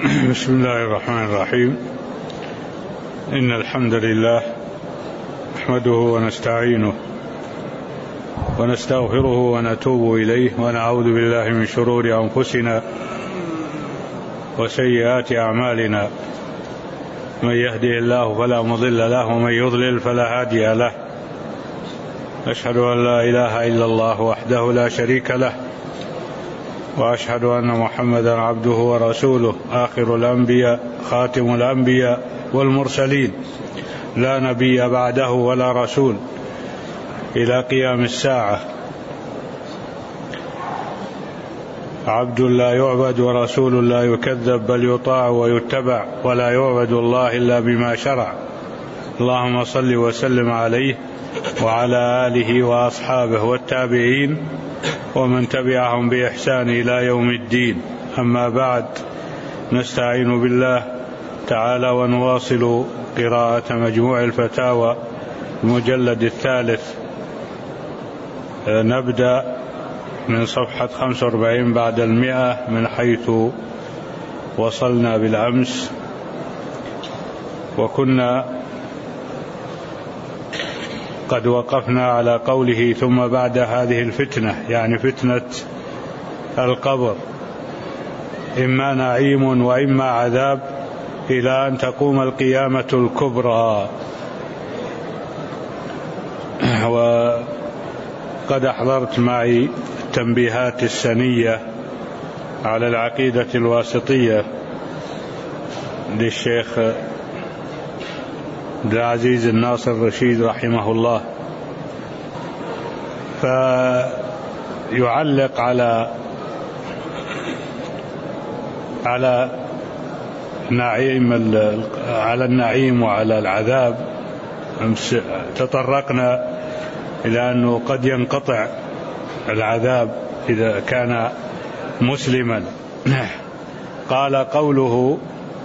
بسم الله الرحمن الرحيم. إن الحمد لله نحمده ونستعينه ونستغفره ونتوب إليه ونعوذ بالله من شرور أنفسنا وسيئات أعمالنا. من يهده الله فلا مضل له ومن يضلل فلا هادي له. أشهد أن لا إله إلا الله وحده لا شريك له، وأشهد أن محمدا عبده ورسوله آخر الأنبياء خاتم الأنبياء والمرسلين، لا نبي بعده ولا رسول إلى قيام الساعة. عبد لا يعبد ورسول لا يكذب، بل يطاع ويتبع، ولا يعبد الله إلا بما شرع. اللهم صل وسلم عليه وعلى آله وأصحابه والتابعين ومن تبعهم بإحسان إلى يوم الدين. أما بعد، نستعين بالله تعالى ونواصل قراءة مجموع الفتاوى المجلد 3. نبدأ من صفحة 45 بعد 100 من حيث وصلنا بالأمس، وكنا قد وقفنا على قوله: ثم بعد هذه الفتنة، يعني فتنة القبر، إما نعيم وإما عذاب إلى أن تقوم القيامة الكبرى. وقد أحضرت معي التنبيهات السنية على العقيدة الواسطية للشيخ عبد العزيز الناصر الرشيد رحمه الله، فيعلق على النعيم وعلى العذاب. تطرقنا إلى أنه قد ينقطع العذاب إذا كان مسلما. قال: قوله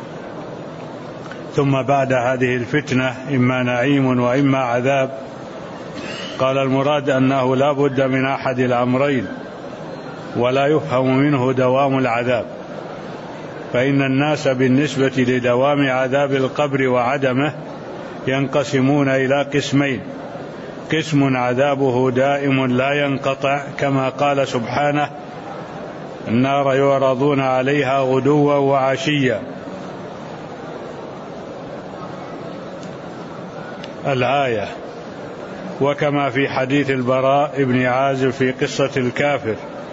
ثم بعد هذه الفتنة إما نعيم وإما عذاب، قال: المراد أنه لا بد من أحد الأمرين، ولا يفهم منه دوام العذاب، فإن الناس بالنسبة لدوام عذاب القبر وعدمه ينقسمون إلى قسمين: قسم عذابه دائم لا ينقطع، كما قال سبحانه: النار يعرضون عليها غدوا وعشيا، الآية، وكما في حديث البراء بن عازب في قصة الكافر: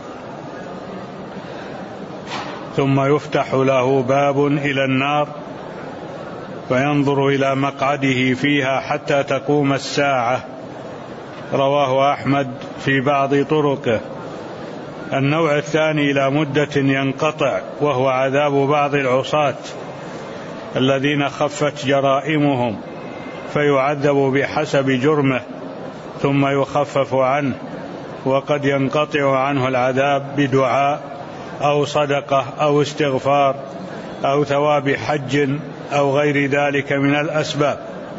ثم يفتح له باب إلى النار فينظر إلى مقعده فيها حتى تقوم الساعة. رواه أحمد في بعض طرقه. النوع الثاني إلى مدة ينقطع، وهو عذاب بعض العصاة الذين خفت جرائمهم، فيعذب بحسب جرمه ثم يخفف عنه، وقد ينقطع عنه العذاب بدعاء أو صدقة أو استغفار أو ثواب حج أو غير ذلك من الأسباب.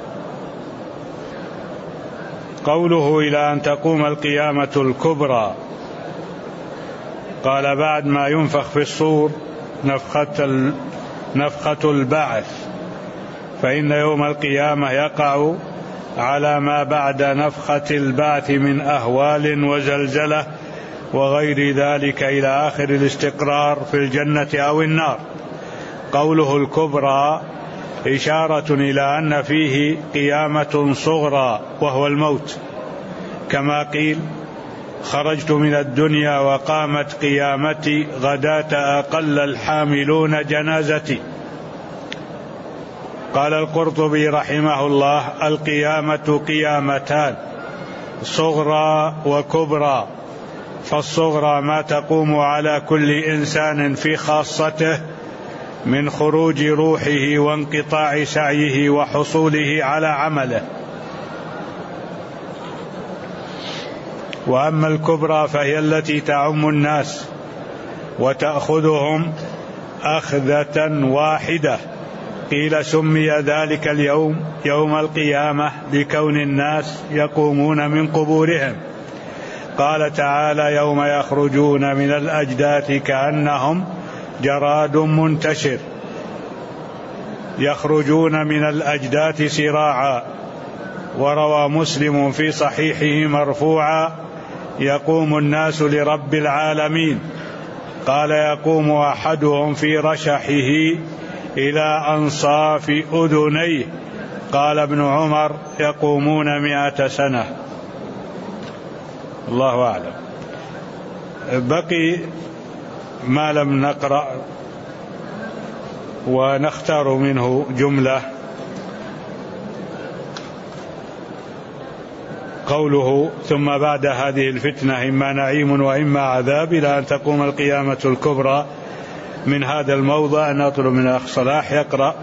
قوله إلى أن تقوم القيامة الكبرى، قال: بعد ما ينفخ في الصور نفخة البعث، فإن يوم القيامة يقع على ما بعد نفخة البعث من أهوال وزلزلة وغير ذلك إلى آخر الاستقرار في الجنة أو النار. قوله الكبرى إشارة إلى أن فيه قيامة صغرى وهو الموت، كما قيل: خرجت من الدنيا وقامت قيامتي غداة أقل الحاملون جنازتي. قال القرطبي رحمه الله: القيامة قيامتان، صغرى وكبرى. فالصغرى ما تقوم على كل إنسان في خاصته من خروج روحه وانقطاع سعيه وحصوله على عمله. وأما الكبرى فهي التي تعم الناس وتأخذهم أخذة واحدة. قيل: سمي ذلك اليوم يوم القيامة لكون الناس يقومون من قبورهم. قال تعالى: يوم يخرجون من الأجداث كأنهم جراد منتشر، يخرجون من الأجداث سراعا. وروى مسلم في صحيحه مرفوعا: يقوم الناس لرب العالمين، قال: يقوم أحدهم في رشحه إلى أنصاف أذنيه. قال ابن عمر: يقومون 100 سنة. الله أعلم. بقي ما لم نقرأ ونختار منه جملة. قوله: ثم بعد هذه الفتنة إما نعيم وإما عذاب إلى أن تقوم القيامة الكبرى. من هذا الموضع نطلب من أخ صلاح يقرأ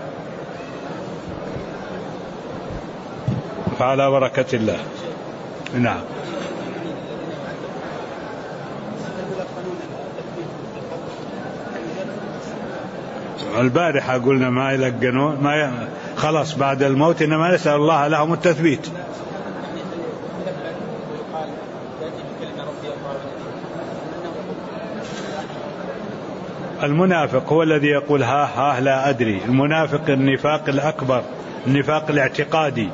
فعلى بركة الله. نعم. البارحة قلنا ما يلقنون، خلاص بعد الموت إنما نسأل الله لهم التثبيت. المنافق هو الذي يقول ها لا أدري. المنافق النفاق الأكبر، النفاق الاعتقادي،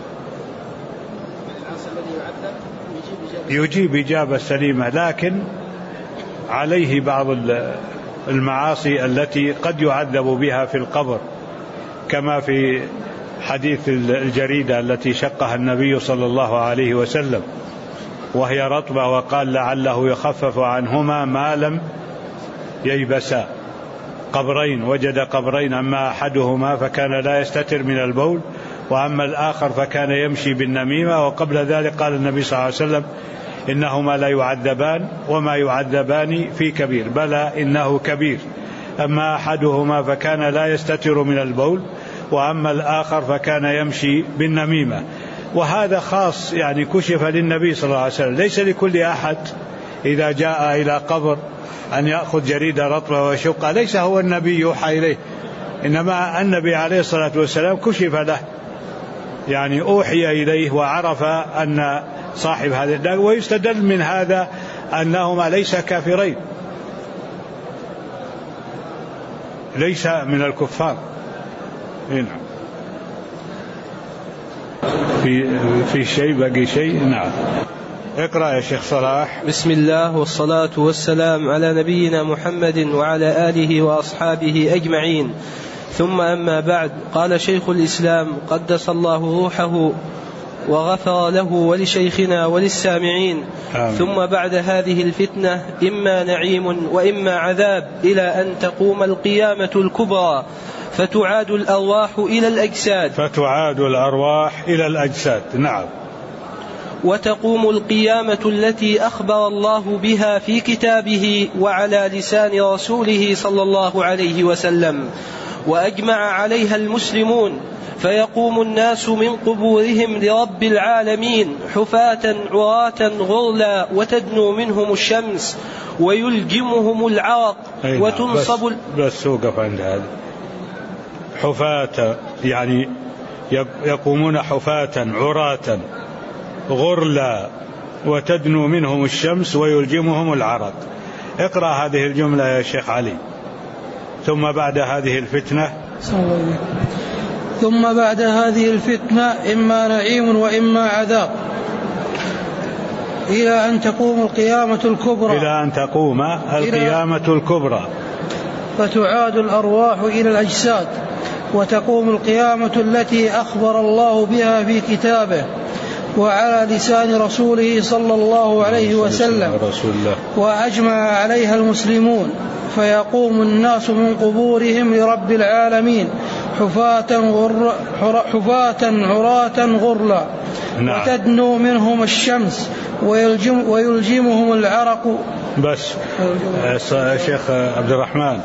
يجيب إجابة سليمة، لكن عليه بعض المعاصي التي قد يعذب بها في القبر، كما في حديث الجريدة التي شقها النبي صلى الله عليه وسلم وهي رطبة، وقال: لعله يخفف عنهما ما لم ييبسا. قبرين، وجد قبرين، أما أحدهما فكان لا يستتر من البول، وأما الآخر فكان يمشي بالنميمة. وقبل ذلك قال النبي صلى الله عليه وسلم: إنهما لا يعذبان وما يعذبان في كبير، بلى إنه كبير. أما أحدهما فكان لا يستتر من البول، وأما الآخر فكان يمشي بالنميمة. وهذا خاص يعني كشف للنبي صلى الله عليه وسلم، ليس لكل أحد إذا جاء إلى قبر أن يأخذ جريدة رطبة ويشقها، ليس هو النبي يوحى إليه، إنما النبي عليه الصلاة والسلام كشف له، يعني أوحي إليه وعرف أن صاحب هذا الداء. ويستدل من هذا أنهما ليس كافرين، ليس من الكفار. نعم. في شيء بقي شيء؟ نعم. اقرأ يا شيخ صلاح. بسم الله والصلاة والسلام على نبينا محمد وعلى آله وأصحابه أجمعين، ثم أما بعد. قال شيخ الإسلام قدس الله روحه وغفر له ولشيخنا وللسامعين: ثم بعد هذه الفتنة إما نعيم وإما عذاب إلى أن تقوم القيامة الكبرى، فتعاد الأرواح إلى الأجساد. نعم. وتقوم القيامة التي أخبر الله بها في كتابه وعلى لسان رسوله صلى الله عليه وسلم، وأجمع عليها المسلمون، فيقوم الناس من قبورهم لرب العالمين حفاة عراة غرلا، وتدنو منهم الشمس ويلجمهم العرق وتنصب بس وقف عند هذا. حفاة يعني يقومون حفاة عراة غرلا وتدنو منهم الشمس ويلجمهم العرق. اقرأ هذه الجملة يا شيخ علي. ثم بعد هذه الفتنة ثم بعد هذه الفتنة إما نعيم وإما عذاب إلى أن تقوم القيامة الكبرى، فتعاد الأرواح إلى الأجساد، وتقوم القيامة التي أخبر الله بها في كتابه وعلى لسان رسوله صلى الله عليه وسلم، وأجمع عليها المسلمون، فيقوم الناس من قبورهم لرب العالمين حفاة عراة غرلا، وتدنو منهم الشمس ويلجمهم العرق. بس شيخ عبد الرحمن.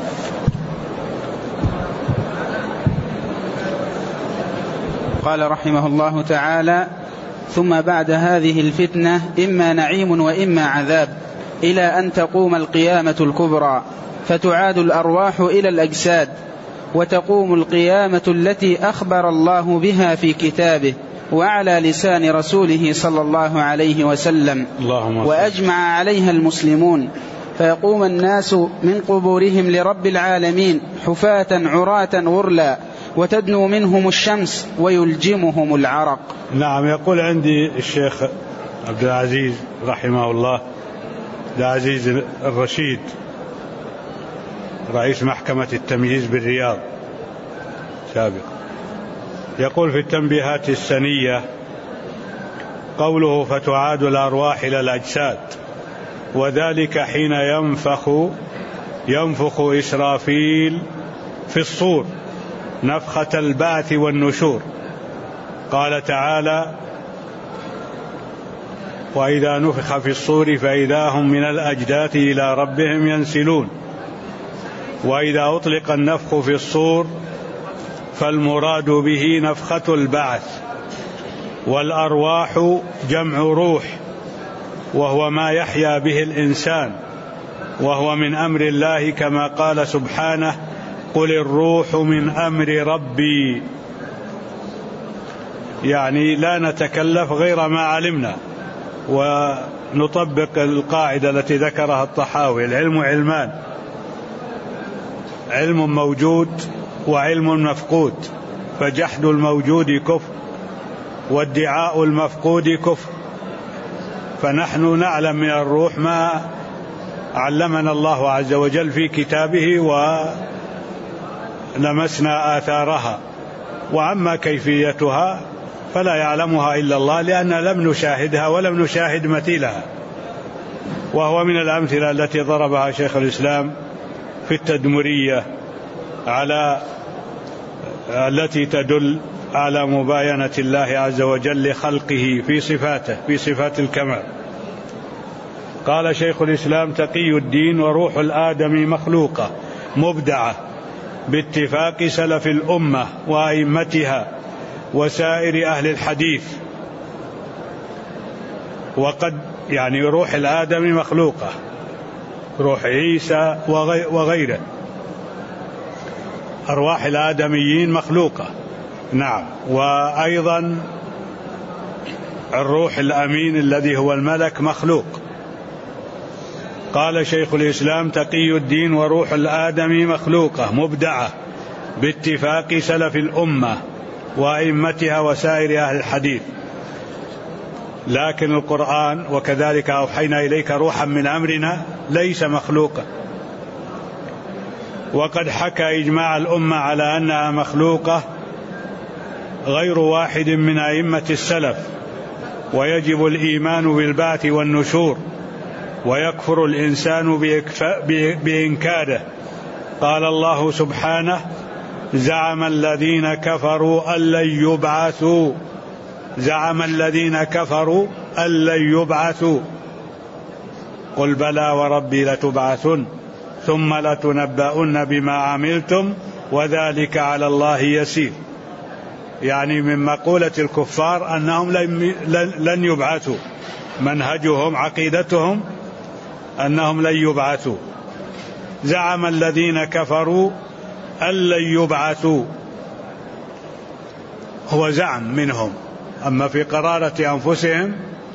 قال رحمه الله تعالى: ثم بعد هذه الفتنة إما نعيم وإما عذاب إلى أن تقوم القيامة الكبرى، فتعاد الأرواح إلى الأجساد، وتقوم القيامة التي أخبر الله بها في كتابه وعلى لسان رسوله صلى الله عليه وسلم، وأجمع عليها المسلمون، فيقوم الناس من قبورهم لرب العالمين حفاة عراة غرلا، وتدنو منهم الشمس ويلجمهم العرق. نعم. يقول عندي الشيخ عبد العزيز رحمه الله، عبد العزيز الرشيد رئيس محكمة التمييز بالرياض سابق، يقول في التنبيهات السنية قوله فتعاد الأرواح إلى الأجساد، وذلك حين ينفخ إسرافيل في الصور نفخة البعث والنشور. قال تعالى وإذا نفخ في الصور فإذا هم من الأجداث إلى ربهم ينسلون. وإذا أطلق النفخ في الصور فالمراد به نفخة البعث. والأرواح جمع روح، وهو ما يحيا به الإنسان، وهو من أمر الله كما قال سبحانه قل الروح من أمر ربي. يعني لا نتكلف غير ما علمنا، ونطبق القاعدة التي ذكرها الطحاوي: العلم علمان، علم موجود وعلم مفقود، فجحد الموجود كفر وادعاء المفقود كفر. فنحن نعلم من الروح ما علمنا الله عز وجل في كتابه ولمسنا آثارها، وأما كيفيتها فلا يعلمها إلا الله، لأن لم نشاهدها ولم نشاهد مثيلها. وهو من الأمثلة التي ضربها شيخ الإسلام في التدمرية على التي تدل على مباينة الله عز وجل لخلقه في صفاته، في صفات الكمال. قال شيخ الإسلام تقي الدين وروح الآدم مخلوقة مبدعة باتفاق سلف الأمة وأئمتها وسائر أهل الحديث. وقد يعني روح الآدم مخلوقة، روح عيسى وغيره، أرواح الآدميين مخلوقة. نعم. وأيضا الروح الأمين الذي هو الملك مخلوق. قال شيخ الإسلام تقي الدين وروح الآدم مخلوقة مبدعة باتفاق سلف الأمة وأئمتها وسائر أهل الحديث. لكن القرآن وكذلك أوحينا إليك روحا من أمرنا ليس مخلوقا. وقد حكى إجماع الأمة على أنها مخلوقة غير واحد من أئمة السلف، ويجب الإيمان بالبعث والنشور، ويكفر الإنسان بإنكاره. قال الله سبحانه زعم الذين كفروا أن لن يبعثوا قل بلى وربي لتبعثن ثم لتنبؤن بما عملتم وذلك على الله يسير. يعني من مقولة الكفار أنهم لن يبعثوا، منهجهم عقيدتهم أنهم لن يبعثوا. زعم الذين كفروا أن لن يبعثوا، هو زعم منهم، أما في قرارة أنفسهم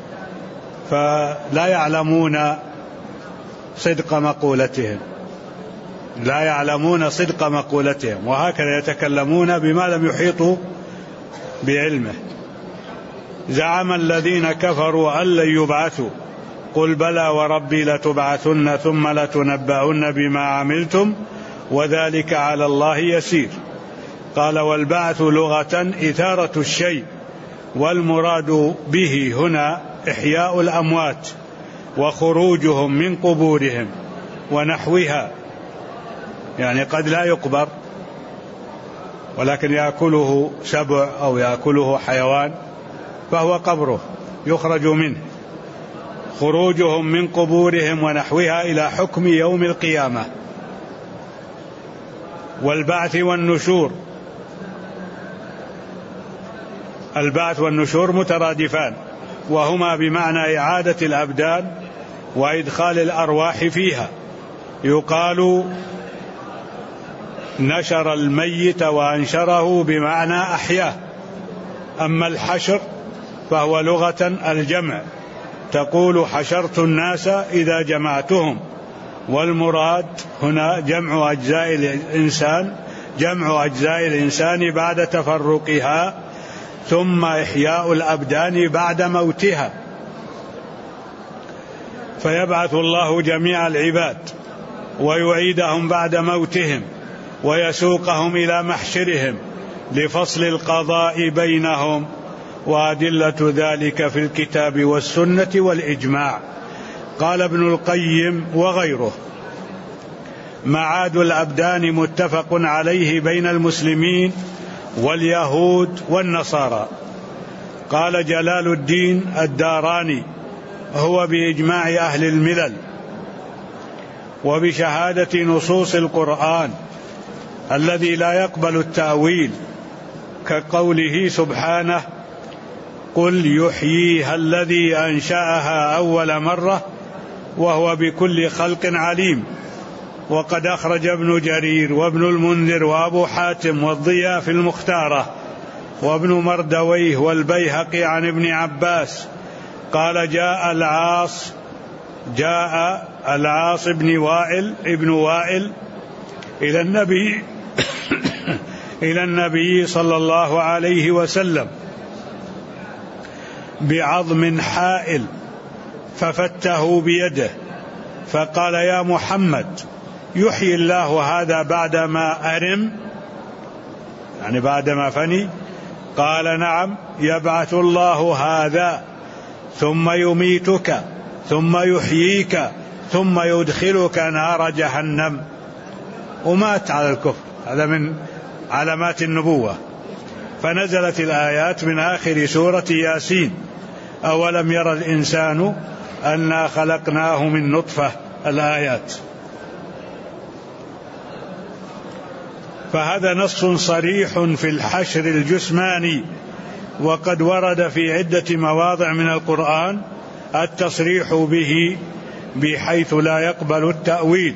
فلا يعلمون صدق مقولتهم، لا يعلمون صدق مقولتهم، وهكذا يتكلمون بما لم يحيطوا بعلمه. زعم الذين كفروا أن لن يبعثوا قل بلى وربي لتبعثن ثم لتنبؤن بما عملتم وذلك على الله يسير. قال والبعث لغة إثارة الشيء، والمراد به هنا إحياء الأموات وخروجهم من قبورهم ونحوها. يعني قد لا يقبر ولكن يأكله سبع أو يأكله حيوان فهو قبره يخرج منه. خروجهم من قبورهم ونحوها إلى حكم يوم القيامة. والبعث والنشور، البعث والنشور مترادفان، وهما بمعنى إعادة الأبدان وإدخال الأرواح فيها. يقال نشر الميت وأنشره بمعنى أحياه. أما الحشر فهو لغة الجمع، تقول حشرت الناس إذا جمعتهم، والمراد هنا جمع أجزاء الإنسان جمع أجزاء الإنسان بعد تفرقها، ثم إحياء الأبدان بعد موتها. فيبعث الله جميع العباد ويعيدهم بعد موتهم ويسوقهم إلى محشرهم لفصل القضاء بينهم، وأدلة ذلك في الكتاب والسنة والإجماع. قال ابن القيم وغيره: معاد الأبدان متفق عليه بين المسلمين واليهود والنصارى. قال جلال الدين الداراني: هو بإجماع أهل الملل وبشهادة نصوص القرآن الذي لا يقبل التأويل، كقوله سبحانه: قل يحييها الذي أنشأها أول مرة وهو بكل خلق عليم. وقد أخرج ابن جرير وابن المنذر وأبو حاتم والضياء في المختارة وابن مردويه والبيهقي عن ابن عباس قال: جاء العاص ابن وائل إلى النبي صلى الله عليه وسلم بعظم حائل ففته بيده، فقال: يا محمد، يحيي الله هذا بعدما أرم، يعني بعدما فني؟ قال: نعم، يبعث الله هذا ثم يميتك ثم يحييك ثم يدخلك نار جهنم. ومات على الكفر. هذا من علامات النبوة. فنزلت الآيات من آخر سورة ياسين: أولم يرى الإنسان أنا خلقناه من نطفة، الآيات. فهذا نص صريح في الحشر الجسماني، وقد ورد في عدة مواضع من القرآن التصريح به بحيث لا يقبل التأويل،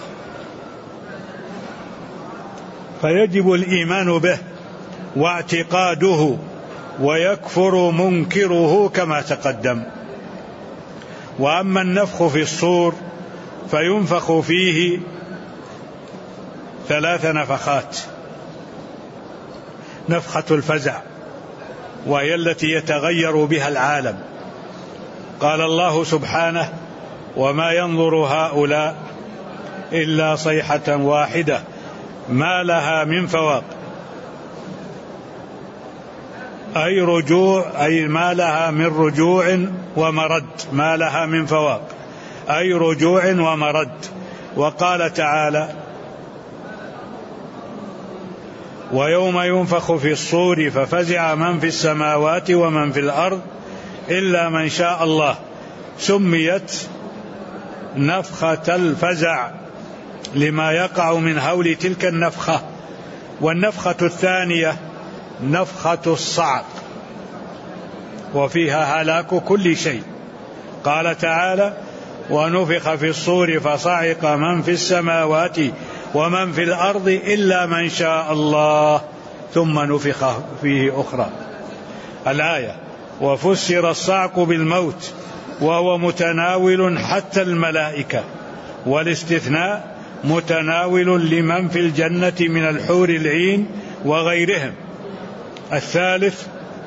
فيجب الإيمان به واعتقاده، ويكفر منكره كما تقدم. وأما النفخ في الصور فينفخ فيه 3 نفخات: نفخة الفزع، وهي التي يتغير بها العالم. قال الله سبحانه: وما ينظر هؤلاء إلا صيحة واحدة ما لها من فواق، أي رجوع، أي ما لها من رجوع ومرد، ما لها من فواق أي رجوع ومرد. وقال تعالى: ويوم ينفخ في الصور ففزع من في السماوات ومن في الأرض إلا من شاء الله. سميت نفخة الفزع لما يقع من هول تلك النفخة. والنفخة الثانية نفخة الصعق، وفيها هلاك كل شيء. قال تعالى: ونفخ في الصور فصعق من في السماوات ومن في الأرض إلا من شاء الله ثم نفخ فيه أخرى. الآية: وفسر الصعق بالموت وهو متناول حتى الملائكة، والاستثناء متناول لمن في الجنة من الحور العين وغيرهم. الثالث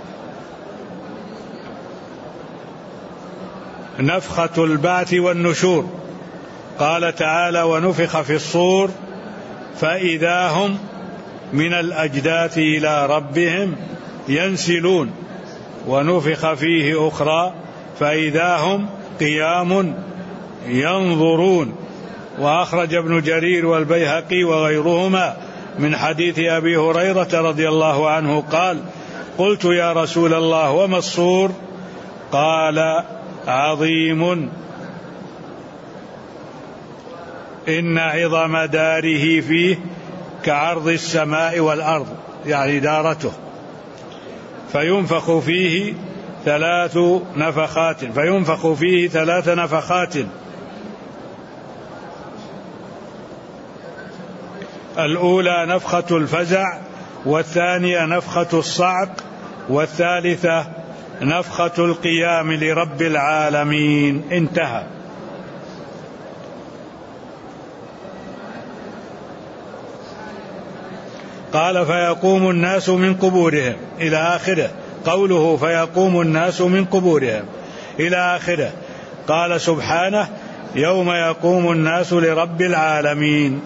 نفخة البعث والنشور. قال تعالى: ونفخ في الصور فإذا هم من الأجداث إلى ربهم ينسلون. ونفخ فيه أخرى فإذا هم قيام ينظرون. وأخرج ابن جرير والبيهقي وغيرهما من حديث أبي هريرة رضي الله عنه قال: قلت يا رسول الله وما الصور؟ قال: عظيم إن عظم داره فيه كعرض السماء والأرض، يعني دارته. فينفخ فيه 3 نفخات. الأولى نفخة الفزع، والثانية نفخة الصعق، والثالثة نفخة القيام لرب العالمين. انتهى. قال فيقوم الناس من قبورهم إلى آخره. قوله فيقوم الناس من قبورهم إلى آخره. قال سبحانه يوم يقوم الناس لرب العالمين.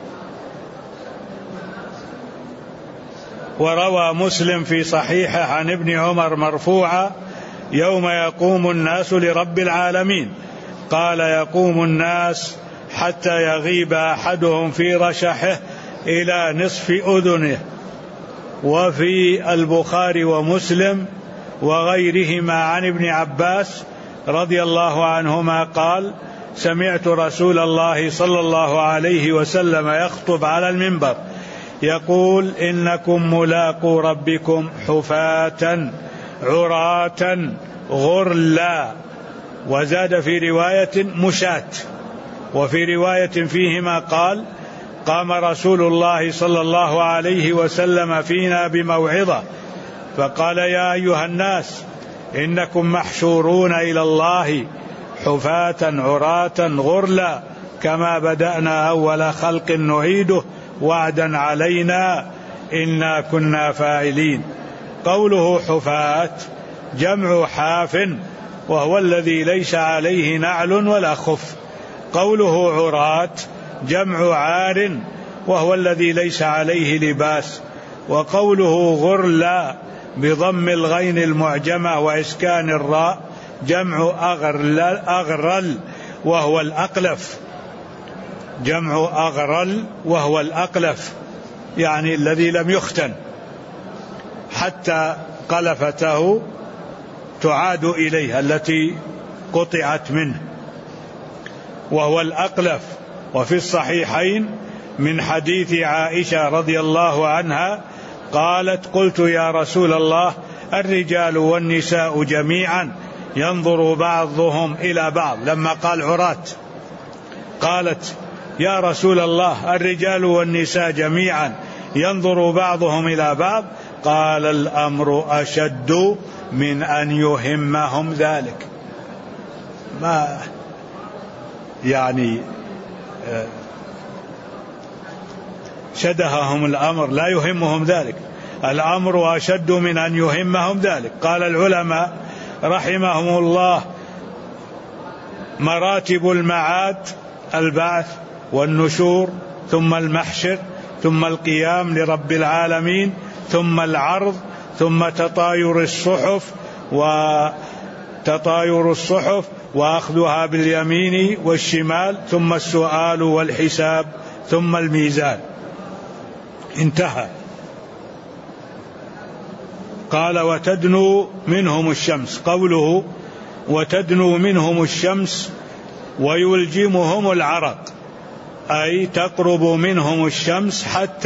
وروى مسلم في صحيحه عن ابن عمر مرفوعا يوم يقوم الناس لرب العالمين. قال يقوم الناس حتى يغيب أحدهم في رشحه إلى نصف أذنه. وفي البخاري ومسلم وغيرهما عن ابن عباس رضي الله عنهما قال سمعت رسول الله صلى الله عليه وسلم يخطب على المنبر يقول إنكم ملاقو ربكم حفاة عراة غرلا. وزاد في رواية مشاة. وفي رواية فيهما قال قام رسول الله صلى الله عليه وسلم فينا بموعظة فقال يا أيها الناس إنكم محشورون إلى الله حفاة عراة غرلا كما بدأنا أول خلق نعيده وعدا علينا إنا كنا فاعلين. قوله حفاة جمع حاف وهو الذي ليس عليه نعل ولا خف. قوله عراة جمع عار وهو الذي ليس عليه لباس. وقوله غرلا بضم الغين المعجمة وإسكان الراء جمع أغرل وهو الأقلف. جمع أغرل وهو الأقلف يعني الذي لم يختن حتى قلفته تعاد إليها التي قطعت منه وهو الأقلف. وفي الصحيحين من حديث عائشة رضي الله عنها قالت قلت يا رسول الله الرجال والنساء جميعا ينظر بعضهم إلى بعض. لما قال عراة قالت يا رسول الله الرجال والنساء جميعا ينظر بعضهم إلى بعض. قال الأمر أشد من أن يهمهم ذلك. ما يعني شدههم الأمر لا يهمهم ذلك. الأمر أشد من أن يهمهم ذلك. قال العلماء رحمهم الله مراتب المعاد البعث والنشور ثم المحشر ثم القيام لرب العالمين ثم العرض ثم تطاير الصحف وأخذها باليمين والشمال ثم السؤال والحساب ثم الميزان. انتهى. قال وتدنو منهم الشمس. قوله وتدنو منهم الشمس ويلجمهم العرق أي تقرب منهم الشمس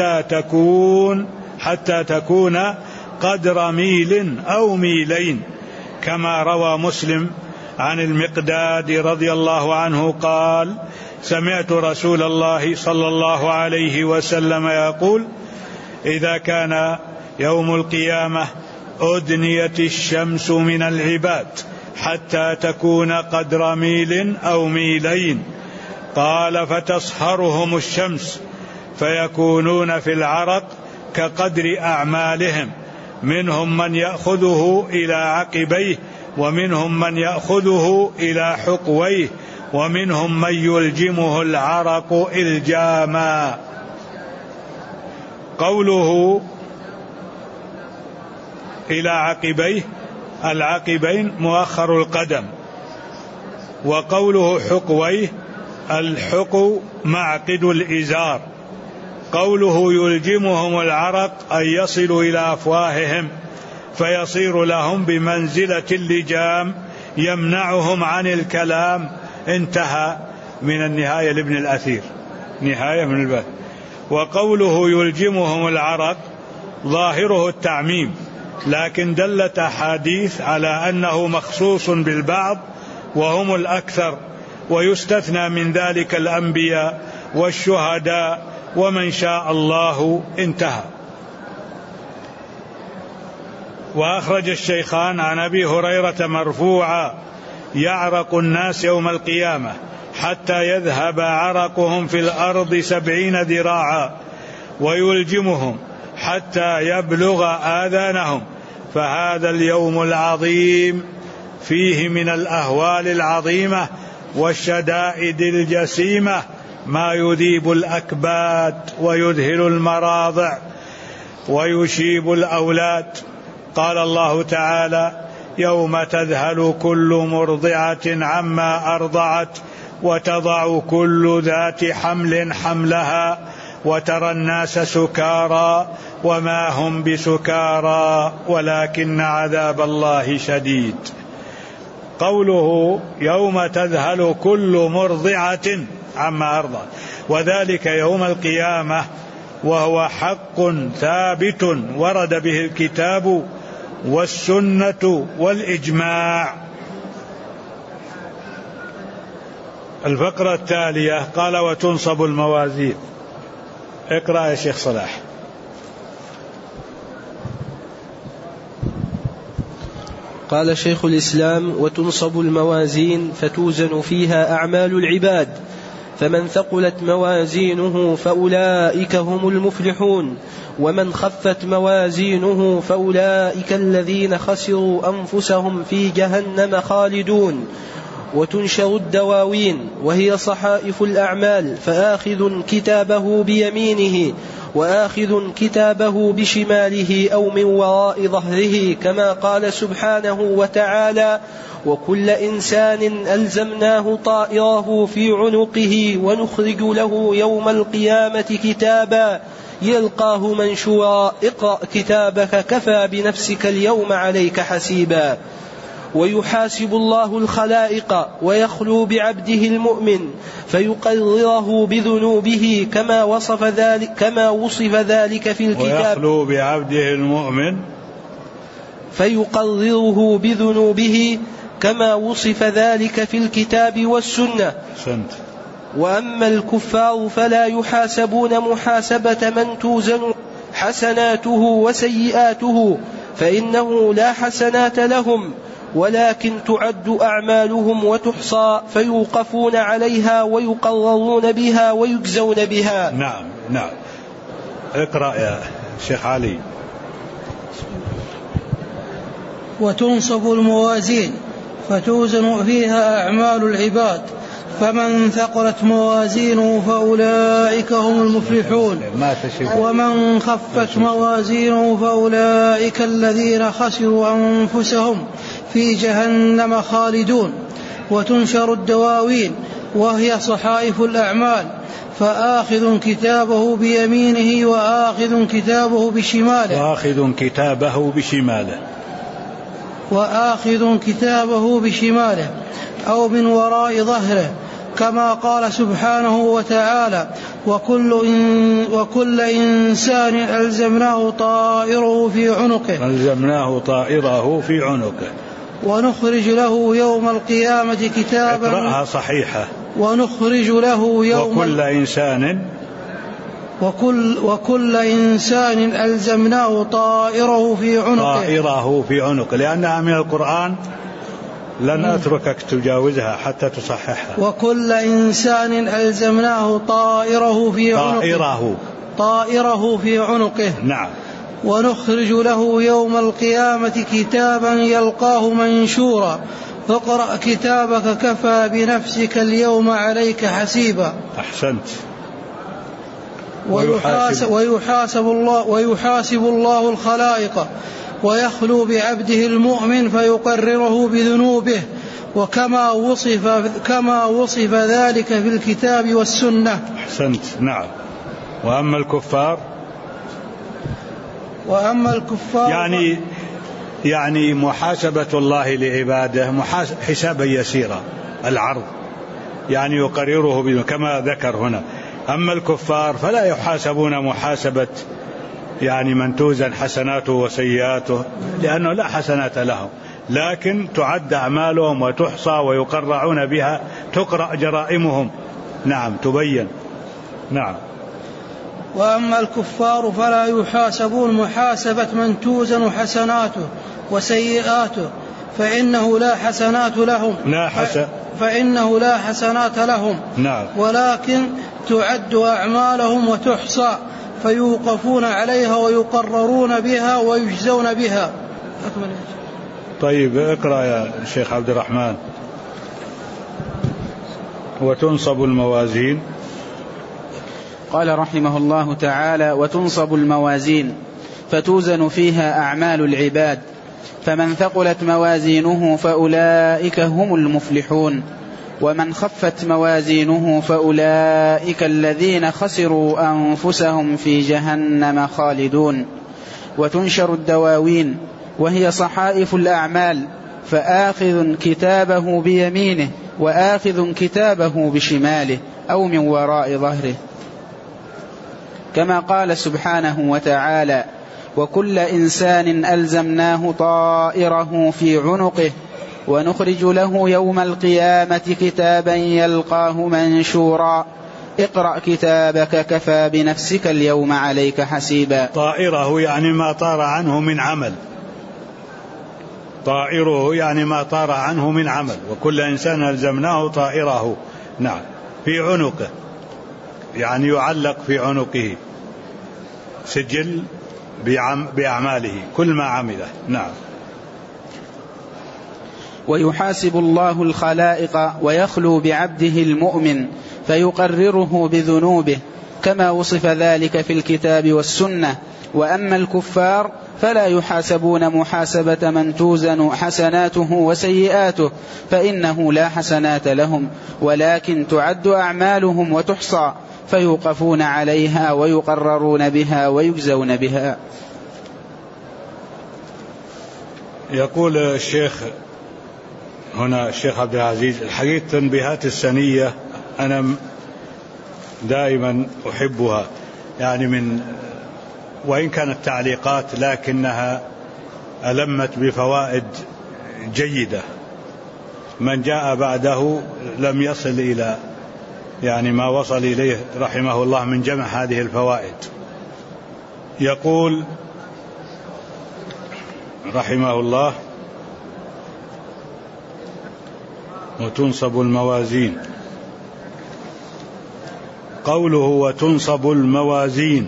حتى تكون قدر ميل أو ميلين كما روى مسلم عن المقداد رضي الله عنه قال سمعت رسول الله صلى الله عليه وسلم يقول إذا كان يوم القيامة أدنيت الشمس من العباد حتى تكون قدر ميل أو ميلين. قال فتصهرهم الشمس فيكونون في العرق كقدر أعمالهم منهم من يأخذه إلى عقبيه ومنهم من يأخذه إلى حقويه ومنهم من يلجمه العرق إلجاما. قوله إلى عقبيه العقبين مؤخر القدم. وقوله حقويه الحقو معقد الإزار. قوله يلجمهم العرق أن يصل إلى أفواههم فيصير لهم بمنزلة اللجام يمنعهم عن الكلام. انتهى من النهاية لابن الأثير، نهاية من الباب. وقوله يلجمهم العرق ظاهره التعميم لكن دلت أحاديث على أنه مخصوص بالبعض وهم الأكثر ويستثنى من ذلك الأنبياء والشهداء ومن شاء الله. انتهى. وأخرج الشيخان عن أبي هريرة مرفوعا يعرق الناس يوم القيامة حتى يذهب عرقهم في الأرض 70 ذراعا ويلجمهم حتى يبلغ آذانهم. فهذا اليوم العظيم فيه من الأهوال العظيمة والشدائد الجسيمة ما يذيب الأكباد ويذهل المراضع ويشيب الأولاد. قال الله تعالى: يوم تذهل كل مرضعة عما أرضعت وتضع كل ذات حمل حملها وترى الناس سكارى وما هم بسكارى ولكن عذاب الله شديد. قوله يوم تذهل كل مرضعة عما أرضعت، وذلك يوم القيامة، وهو حق ثابت ورد به الكتاب والسنة والإجماع. الفقرة التالية قال: وتنصب الموازين. اقرأ يا شيخ صلاح. قال شيخ الإسلام: وتنصب الموازين فتوزن فيها أعمال العباد، فمن ثقلت موازينه فأولئك هم المفلحون، ومن خفت موازينه فأولئك الذين خسروا أنفسهم في جهنم خالدون. وتنشر الدواوين وهي صحائف الأعمال، فآخذ كتابه بيمينه وآخذ كتابه بشماله أو من وراء ظهره، كما قال سبحانه وتعالى: وكل إنسان ألزمناه طائره في عنقه ونخرج له يوم القيامة كتابا يلقاه منشورا اقرأ كتابك كفى بنفسك اليوم عليك حسيبا. ويحاسب الله الخلائق ويخلو بعبده المؤمن فيقرره بذنوبه كما وصف ذلك في الكتاب. ويخلو بعبده المؤمن فيقرره بذنوبه كما وصف ذلك في الكتاب والسنة. وأما الكفار فلا يحاسبون محاسبة من توزن حسناته وسيئاته، فإنه لا حسنات لهم، ولكن تعد أعمالهم وتحصى فيوقفون عليها ويقررون بها ويجزون بها. نعم. اقرأ يا شيخ علي. وتنصب الموازين فتوزن فيها أعمال العباد، فمن ثقلت موازينه فأولئك هم المفلحون، ومن خفت موازينه فأولئك الذين خسروا أنفسهم في جهنم خالدون. وتنشر الدواوين وهي صحائف الأعمال، فآخذ كتابه بيمينه وآخذ كتابه بشماله أو من وراء ظهره، كما قال سبحانه وتعالى: وكل إنسان ألزمناه طائره في عنقه ونخرج له يوم القيامة كتابا. اقرأها صحيحة. ونخرج له يوم وكل إنسان ألزمناه طائره في عنقه لأنها من القرآن لن أتركك تجاوزها حتى تصححها. وكل إنسان ألزمناه طائره في عنقه. نعم. ونخرج له يوم القيامة كتابا يلقاه منشورا فاقرأ كتابك كفى بنفسك اليوم عليك حسيبا. أحسنت. ويحاسب الله الخلائق ويخلو بعبده المؤمن فيقرره بذنوبه، وكما وصف ذلك في الكتاب والسنة. أحسنت. نعم. وأما الكفار يعني محاسبة الله لعباده حسابا يسيرا، العرض يعني يقرره كما ذكر هنا. أما الكفار فلا يحاسبون محاسبة يعني من توزن حسناته وسيئاته، لأنه لا حسنات لهم، لكن تعد أعمالهم وتحصى ويقرعون بها، تقرأ جرائمهم. نعم، تبين. نعم. وأما الكفار فلا يحاسبون محاسبة من توزن حسناته وسيئاته، فإنه لا حسنات لهم. نعم. ولكن تعد أعمالهم وتحصى فيوقفون عليها ويقررون بها ويجزون بها. طيب اقرأ يا شيخ عبد الرحمن. وتنصب الموازين. قال رحمه الله تعالى: وتنصب الموازين فتوزن فيها أعمال العباد، فمن ثقلت موازينه فأولئك هم المفلحون، ومن خفت موازينه فأولئك الذين خسروا أنفسهم في جهنم خالدون. وتنشر الدواوين وهي صحائف الأعمال، فآخذ كتابه بيمينه وآخذ كتابه بشماله أو من وراء ظهره، كما قال سبحانه وتعالى: وكل إنسان ألزمناه طائره في عنقه ونخرج له يوم القيامة كتابا يلقاه منشورا اقرأ كتابك كفى بنفسك اليوم عليك حسيبا. طائره يعني ما طار عنه من عمل، طائره يعني ما طار عنه من عمل. وكل إنسان ألزمناه طائره، نعم، في عنقه، يعني يعلق في عنقه سجل بأعماله كل ما عمله. نعم. ويحاسب الله الخلائق ويخلو بعبده المؤمن فيقرره بذنوبه، كما وصف ذلك في الكتاب والسنة. وأما الكفار فلا يحاسبون محاسبة من توزن حسناته وسيئاته، فإنه لا حسنات لهم، ولكن تعد أعمالهم وتحصى، فيوقفون عليها ويقررون بها ويجزون بها. يقول الشيخ هنا الشيخ عبد العزيز: الحقيقة التنبيهات السنية أنا دائما أحبها، يعني وإن كانت تعليقات لكنها ألمت بفوائد جيدة. من جاء بعده لم يصل إلى يعني ما وصل إليه رحمه الله من جمع هذه الفوائد. يقول رحمه الله: وتنصب الموازين. قوله وتنصب الموازين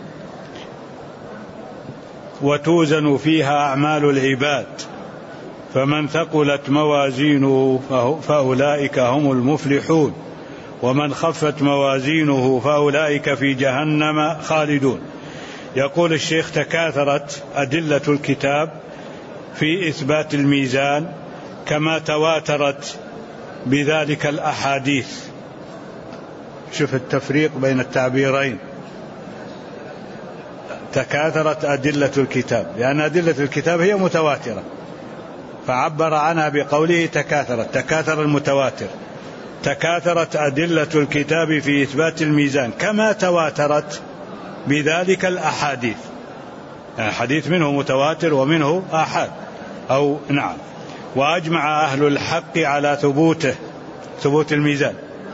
وتوزن فيها أعمال العباد، فمن ثقلت موازينه فأولئك هم المفلحون، ومن خفت موازينه فأولئك في جهنم خالدون. يقول الشيخ: تكاثرت أدلة الكتاب في إثبات الميزان كما تواترت بذلك الأحاديث. شوف التفريق بين التعبيرين، تكاثرت أدلة الكتاب، لأن أدلة الكتاب هي متواترة، فعبر عنها بقوله تكاثرت، تكاثر المتواتر. تكاثرت أدلة الكتاب في إثبات الميزان كما تواترت بذلك الأحاديث، يعني حديث منه متواتر ومنه آحاد أو نعم. وأجمع أهل الحق على ثبوته، ثبوت الميزان.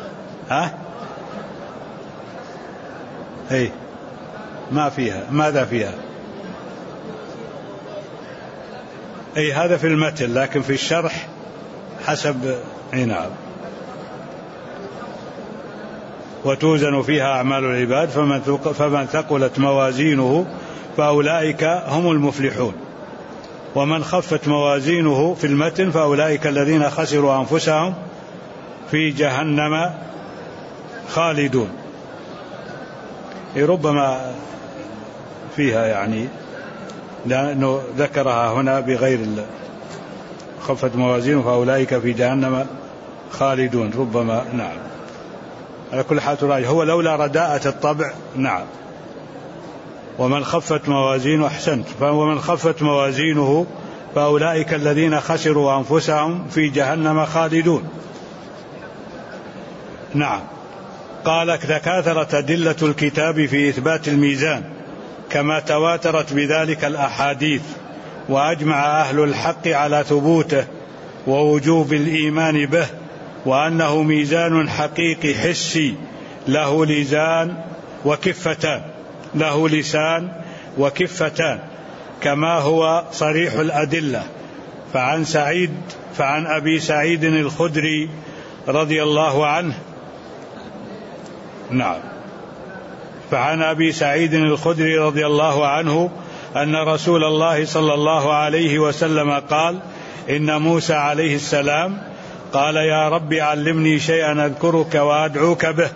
أي ما فيها، ماذا فيها؟ أي هذا في المتن، لكن في الشرح حسب نعم. وتوزن فيها أعمال العباد، فمن ثقلت موازينه فأولئك هم المفلحون، ومن خفت موازينه في المتن فأولئك الذين خسروا أنفسهم في جهنم خالدون. ربما فيها يعني لأنه ذكرها هنا بغير خفت موازينه فأولئك في جهنم خالدون، ربما نعم. على كل حال تراجع، هو لولا رداءة الطبع نعم. ومن خفت موازينه، أحسنت، ومن خفت موازينه فأولئك الذين خسروا أنفسهم في جهنم خالدون. نعم. قال: تكاثرت أدلة الكتاب في إثبات الميزان كما تواترت بذلك الأحاديث، وأجمع أهل الحق على ثبوته ووجوب الإيمان به، وأنه ميزان حقيقي حسي له لسان وكفتان، له لسان وكفتان، كما هو صريح الأدلة. فعن أبي سعيد الخدري رضي الله عنه نعم فعن أبي سعيد الخدري رضي الله عنه أن رسول الله صلى الله عليه وسلم قال: إن موسى عليه السلام قال: يا رب علمني شيئا أذكرك وأدعوك به.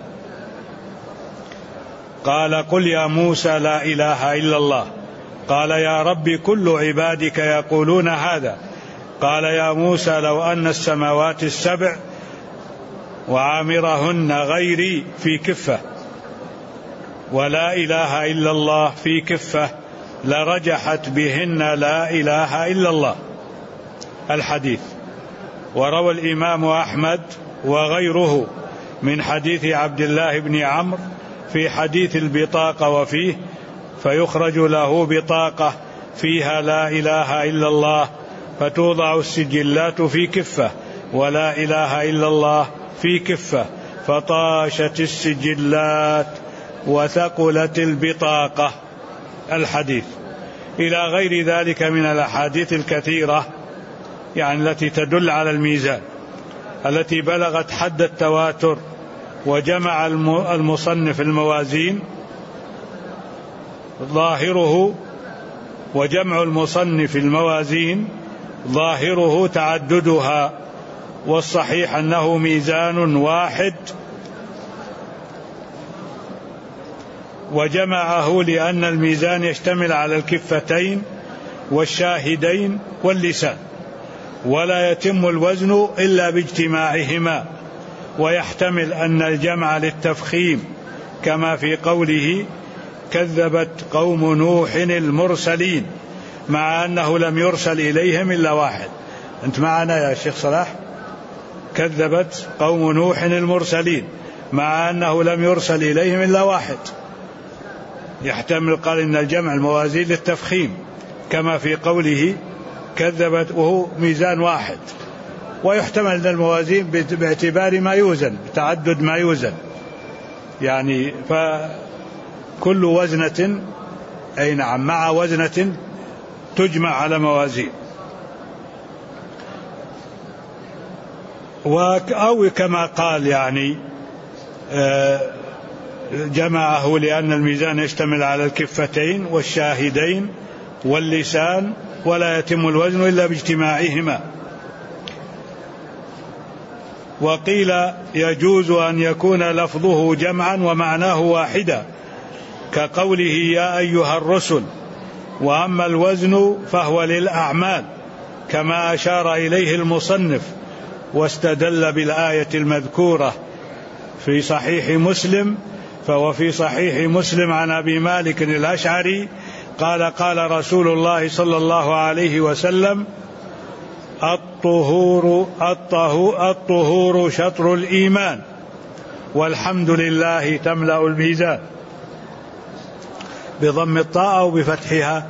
قال: قل يا موسى لا إله إلا الله. قال: يا رب كل عبادك يقولون هذا. قال: يا موسى لو أن السماوات السبع وعامرهن غيري في كفة ولا إله إلا الله في كفة لرجحت بهن لا إله إلا الله. الحديث. وروى الإمام أحمد وغيره من حديث عبد الله بن عمرو في حديث البطاقة وفيه: فيخرج له بطاقة فيها لا إله إلا الله فتوضع السجلات في كفة ولا إله إلا الله في كفة فطاشت السجلات وثقلت البطاقة. الحديث. إلى غير ذلك من الأحاديث الكثيرة يعني التي تدل على الميزان التي بلغت حد التواتر. وجمع المصنف الموازين ظاهره، وجمع المصنف الموازين ظاهره تعددها، والصحيح أنه ميزان واحد، وجمعه لأن الميزان يشتمل على الكفتين والشاهدين واللسان، ولا يتم الوزن إلا باجتماعهما، ويحتمل أن الجمع للتفخيم كما في قوله: كذبت قوم نوح المرسلين، مع أنه لم يرسل إليهم إلا واحد. أنت معنا يا شيخ صلاح؟ كذبت قوم نوح المرسلين مع أنه لم يرسل إليهم إلا واحد. يحتمل قال إن الجمع الموازين للتفخيم كما في قوله كذبت، وهو ميزان واحد. ويحتمل أن الموازين باعتبار ما يوزن، بتعدد ما يوزن يعني، فكل وزنة أي نعم مع وزنة تجمع على موازين. أو كما قال يعني جمعه لأن الميزان يشتمل على الكفتين والشاهدين واللسان، ولا يتم الوزن إلا باجتماعهما. وقيل يجوز أن يكون لفظه جمعا ومعناه واحدا كقوله يا أيها الرسل. وأما الوزن فهو للأعمال كما أشار إليه المصنف، واستدل بالآية المذكورة في صحيح مسلم. فهو في صحيح مسلم عن أبي مالك الأشعري قال: قال رسول الله صلى الله عليه وسلم: الطهور شطر الإيمان والحمد لله تملأ الميزان. بضم الطاء أو بفتحها؟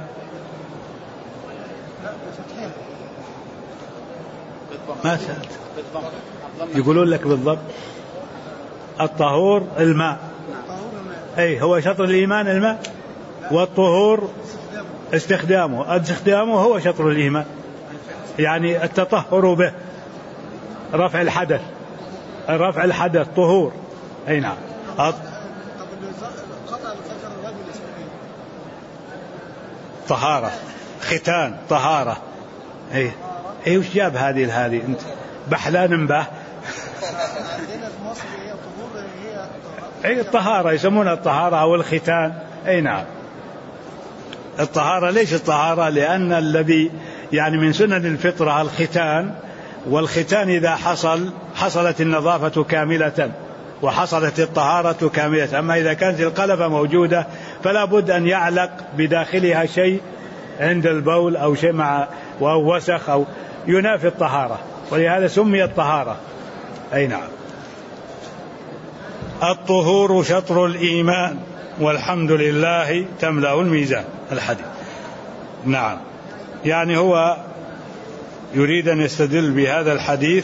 ما سألت. يقولون لك بالضبط. الطهور الماء، أي هو شطر الإيمان الماء، والطهور استخدامه هو شطر الإيمان، يعني التطهر به، رفع الحدث طهور. أي نعم. طهارة، ختان، طهارة. أي وش جاب هذه أنت بحلان به؟ أي الطهارة يسمونها الطهارة أو الختان. أي نعم. الطهارة ليش الطهارة؟ لأن الذي يعني من سنن الفطرة الختان، والختان إذا حصلت النظافة كاملة وحصلت الطهارة كاملة. أما إذا كانت القلبة موجودة فلا بد أن يعلق بداخلها شيء عند البول أو شيء مع وسخ أو ينافي الطهارة، ولهذا سمي الطهارة. أي نعم. الطهور شطر الإيمان والحمد لله تملأ الميزان. الحديث. نعم. يعني هو يريد أن يستدل بهذا الحديث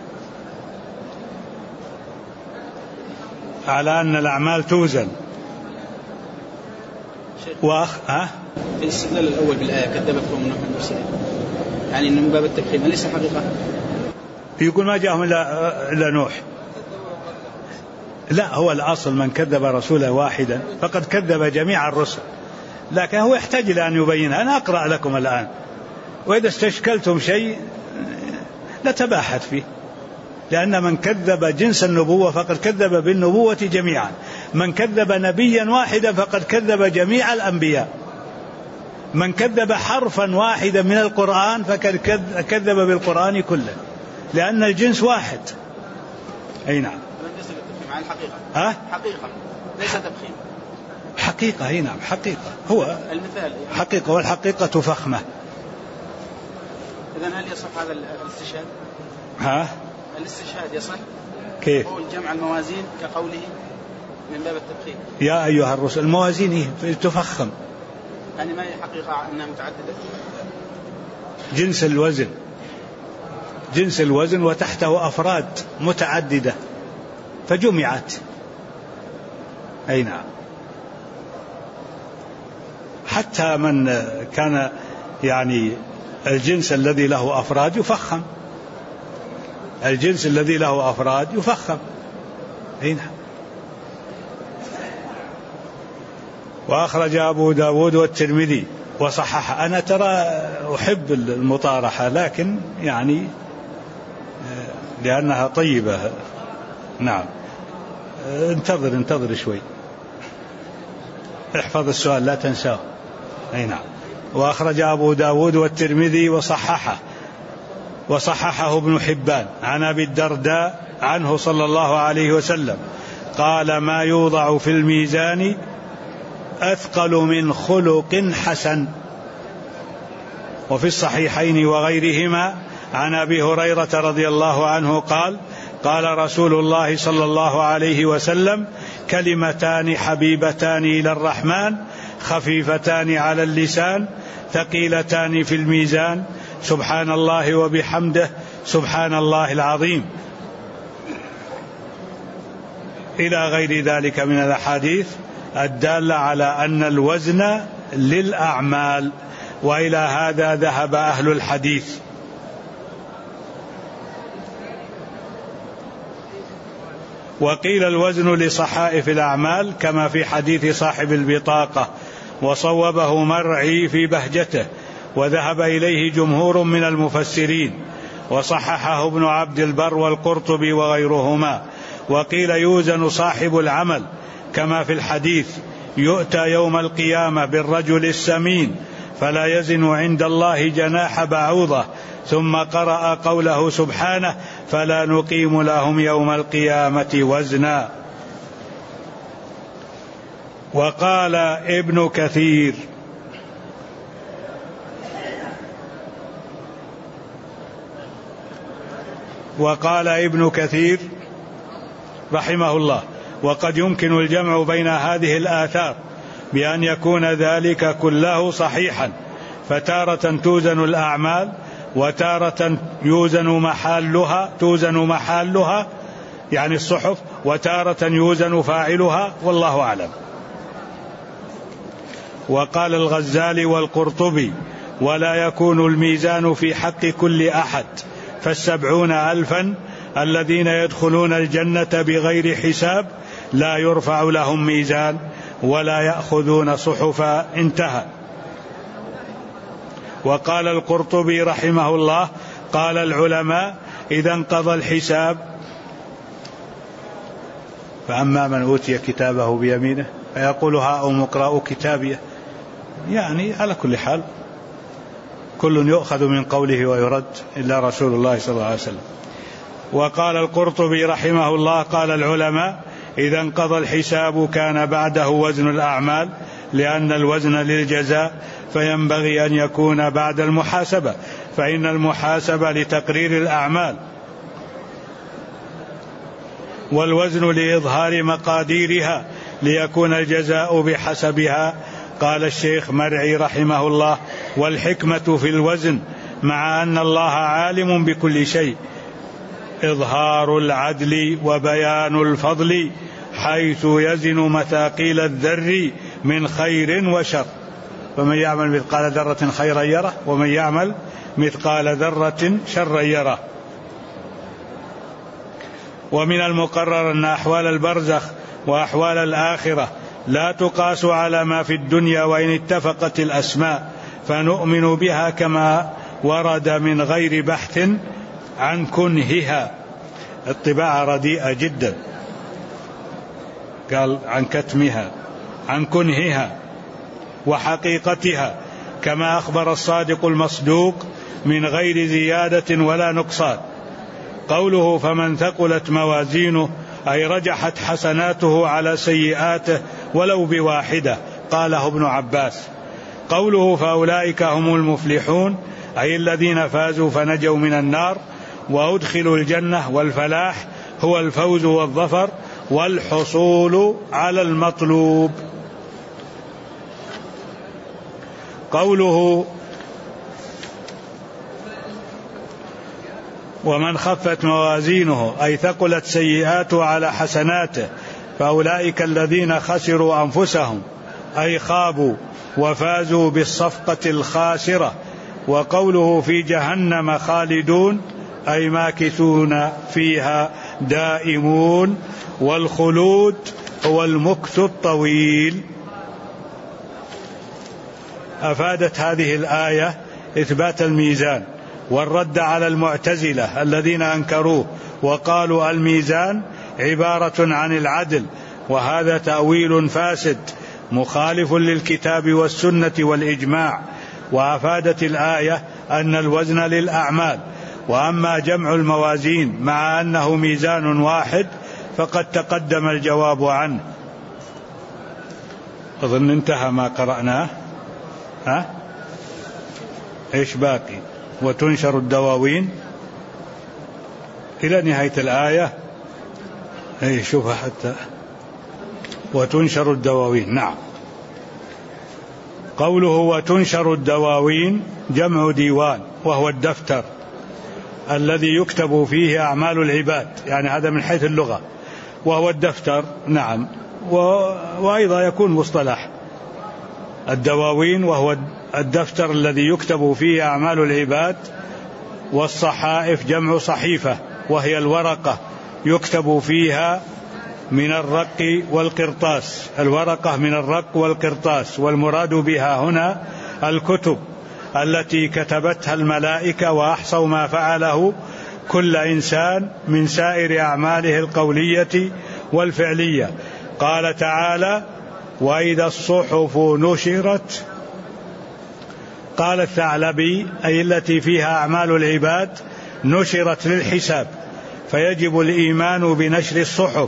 على أن الأعمال توزن. في الاستدلال الأول بالآية كذبت قوم نوح المرسلين، يعني إنه من باب التكريم ليس حقيقة. يقول ما جاءهم إلا نوح. لا، هو الأصل من كذب رسولا واحدا فقد كذب جميع الرسل، لكن هو يحتاج إلى أن يبين. أنا أقرأ لكم الآن، وإذا استشكلتم شيء نتباحث فيه، لأن من كذب جنس النبوة فقد كذب بالنبوة جميعا، من كذب نبيا واحدا فقد كذب جميع الأنبياء، من كذب حرفا واحدا من القرآن فقد كذب بالقرآن كله، لأن الجنس واحد. أي نعم. مع الحقيقة. حقيقة ليس تبخيم. حقيقة. أي نعم، حقيقة. هو المثال حقيقة، والحقيقة فخمة. إذن هل يصح هذا الاستشهاد؟ الاستشهاد يصح؟ كيف؟ قول جمع الموازين كقوله من باب التبخيم. يا أيها الرسل، الموازين تفخم. يعني ما هي حقيقة أنها متعددة؟ جنس الوزن وتحته أفراد متعددة فجمعت. أي نعم. حتى من كان يعني الجنس الذي له أفراد يفخم، الجنس الذي له أفراد يفخم. أي نعم. وأخرج أبو داود والترمذي وصحح. أنا ترى أحب المطارحة، لكن يعني لأنها طيبة. نعم. انتظر شوي، احفظ السؤال لا تنساه. أي نعم. وأخرج أبو داود والترمذي وصححه ابن حبان عن أبي الدرداء عنه صلى الله عليه وسلم قال: ما يوضع في الميزان أثقل من خلق حسن. وفي الصحيحين وغيرهما عن أبي هريرة رضي الله عنه قال: قال رسول الله صلى الله عليه وسلم: كلمتان حبيبتان إلى الرحمن خفيفتان على اللسان ثقيلتان في الميزان سبحان الله وبحمده سبحان الله العظيم، إلى غير ذلك من الأحاديث الدالة على أن الوزن للأعمال، وإلى هذا ذهب أهل الحديث. وقيل الوزن لصحائف الأعمال كما في حديث صاحب البطاقة، وصوبه مرعي في بهجته، وذهب إليه جمهور من المفسرين، وصححه ابن عبد البر والقرطبي وغيرهما. وقيل يوزن صاحب العمل كما في الحديث: يؤتى يوم القيامة بالرجل السمين فلا يزن عند الله جناح بعوضة، ثم قرأ قوله سبحانه: فلا نقيم لهم يوم القيامة وزنا. وقال ابن كثير رحمه الله: وقد يمكن الجمع بين هذه الآثار بأن يكون ذلك كله صحيحا، فتارة توزن الأعمال وتارة توزن محلها يعني الصحف، وتارة يوزن فاعلها، والله أعلم. وقال الغزالي والقرطبي: ولا يكون الميزان في حق كل أحد، ف70,000 الذين يدخلون الجنة بغير حساب لا يرفع لهم ميزان ولا يأخذون صحفا. انتهى. وقال القرطبي رحمه الله: قال العلماء: إذا انقضى الحساب فأما من أوتي كتابه بيمينه فيقول هاؤم اقرءوا كتابيه. يعني على كل حال كل يؤخذ من قوله ويرد إلا رسول الله صلى الله عليه وسلم. وقال القرطبي رحمه الله: قال العلماء: إذا انقضى الحساب كان بعده وزن الأعمال، لأن الوزن للجزاء، فينبغي أن يكون بعد المحاسبة، فإن المحاسبة لتقرير الأعمال، والوزن لإظهار مقاديرها ليكون الجزاء بحسبها. قال الشيخ مرعي رحمه الله: والحكمة في الوزن مع أن الله عالم بكل شيء إظهار العدل وبيان الفضل، حيث يزن مثاقيل الذر من خير وشر، فمن يعمل مثقال ذرة خيرا يره ومن يعمل مثقال ذرة شرا يره. ومن المقرر أن أحوال البرزخ وأحوال الآخرة لا تقاس على ما في الدنيا، وإن اتفقت الأسماء فنؤمن بها كما ورد من غير بحث عن كنهها. الطباعة رديئة جدا، قال عن كتمها، عن كنهها وحقيقتها، كما أخبر الصادق المصدوق من غير زيادة ولا نقصان. قوله فمن ثقلت موازينه أي رجحت حسناته على سيئاته ولو بواحدة، قاله ابن عباس. قوله فأولئك هم المفلحون أي الذين فازوا فنجوا من النار وأدخلوا الجنة، والفلاح هو الفوز والظفر والحصول على المطلوب. قوله ومن خفت موازينه أي ثقلت سيئاته على حسناته، فأولئك الذين خسروا أنفسهم أي خابوا وفازوا بالصفقة الخاسرة. وقوله في جهنم خالدون أي ماكثون فيها دائمون، والخلود هو المكث الطويل. أفادت هذه الآية إثبات الميزان والرد على المعتزلة الذين أنكروه وقالوا الميزان عبارة عن العدل، وهذا تأويل فاسد مخالف للكتاب والسنة والإجماع. وأفادت الآية أن الوزن للأعمال، وأما جمع الموازين مع أنه ميزان واحد فقد تقدم الجواب عنه. أظن انتهى ما قرأناه. إيش باقي؟ وتنشر الدواوين إلى نهاية الآية. شوفها حتى وتنشر الدواوين. نعم. قوله وتنشر الدواوين جمع ديوان، وهو الدفتر الذي يكتب فيه أعمال العباد، يعني هذا من حيث اللغة، وهو الدفتر. نعم. وأيضا يكون مصطلح الدواوين وهو الدفتر الذي يكتب فيه أعمال العباد. والصحائف جمع صحيفة، وهي الورقة يكتب فيها من الرق والقرطاس، الورقة من الرق والقرطاس، والمراد بها هنا الكتب التي كتبتها الملائكة وأحصوا ما فعله كل إنسان من سائر أعماله القولية والفعلية. قال تعالى وإذا الصحف نشرت، قال الثعلبي أي التي فيها أعمال العباد نشرت للحساب، فيجب الإيمان بنشر الصحف،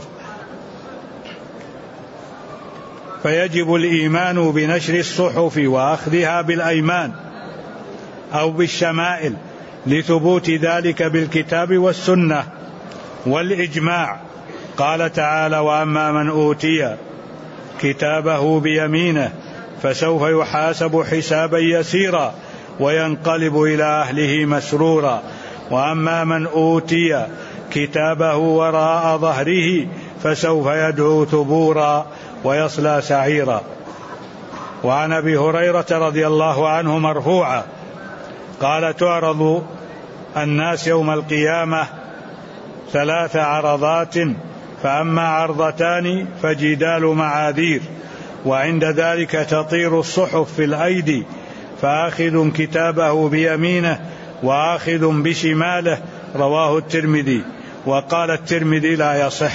وأخذها بالأيمان أو بالشمائل لثبوت ذلك بالكتاب والسنة والإجماع. قال تعالى وأما من أوتي كتابه بيمينه فسوف يحاسب حسابا يسيرا وينقلب إلى أهله مسرورا، وأما من أوتي كتابه وراء ظهره فسوف يدعو ثبورا ويصلى سعيرا. وعن أبي هريرة رضي الله عنه مرفوعا قال تعرض الناس يوم القيامة 3 عرضات، فأما عرضتان فجدال معاذير، وعند ذلك تطير الصحف في الأيدي، فآخذ كتابه بيمينه وآخذ بشماله. رواه الترمذي. وقال الترمذي لا يصح،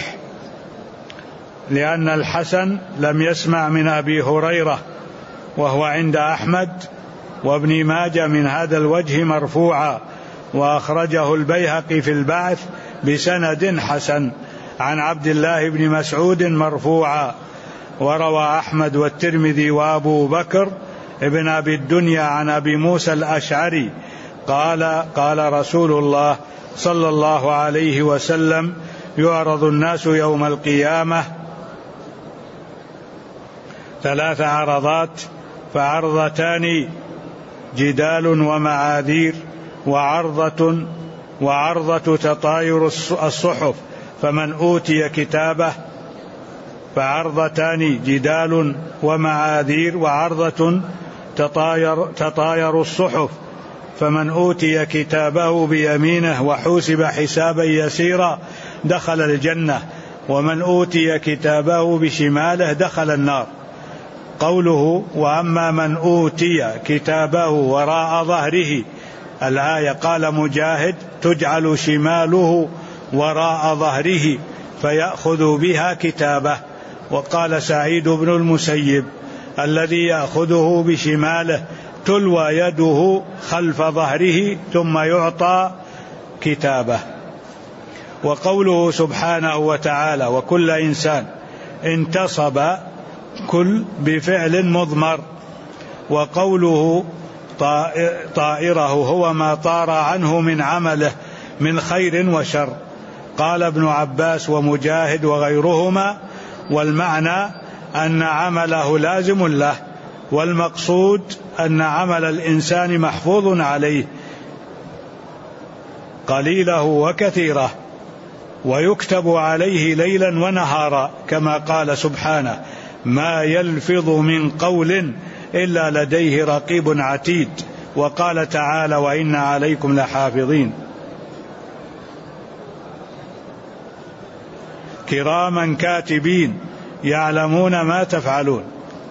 لأن الحسن لم يسمع من أبي هريرة، وهو عند أحمد وابن ماجه من هذا الوجه مرفوعا، وأخرجه البيهقي في البعث بسند حسن عن عبد الله بن مسعود مرفوعا. وروى أحمد والترمذي وأبو بكر ابن أبي الدنيا عن أبي موسى الأشعري قال رسول الله صلى الله عليه وسلم يعرض الناس يوم القيامة 3 عرضات، فعرضتان جدال ومعاذير، وعرضة تطاير الصحف، فمن أوتي كتابه، فعرضتان جدال ومعاذير، وعرضة تطاير الصحف، فمن أوتي كتابه بيمينه وحوسب حسابا يسيرا دخل الجنة، ومن أوتي كتابه بشماله دخل النار. قوله وأما من أوتي كتابه وراء ظهره، الآية قال مجاهد تجعل شماله وراء ظهره فيأخذ بها كتابه. وقال سعيد بن المسيب الذي يأخذه بشماله تلوى يده خلف ظهره ثم يعطى كتابه. وقوله سبحانه وتعالى وكل إنسان انتصب كل بفعل مضمر. وقوله طائره هو ما طار عنه من عمله من خير وشر. قال ابن عباس ومجاهد وغيرهما والمعنى أن عمله لازم له، والمقصود أن عمل الإنسان محفوظ عليه قليله وكثيره، ويكتب عليه ليلا ونهارا، كما قال سبحانه ما يلفظ من قول إلا لديه رقيب عتيد. وقال تعالى وإن عليكم لحافظين كراما كاتبين يعلمون ما تفعلون.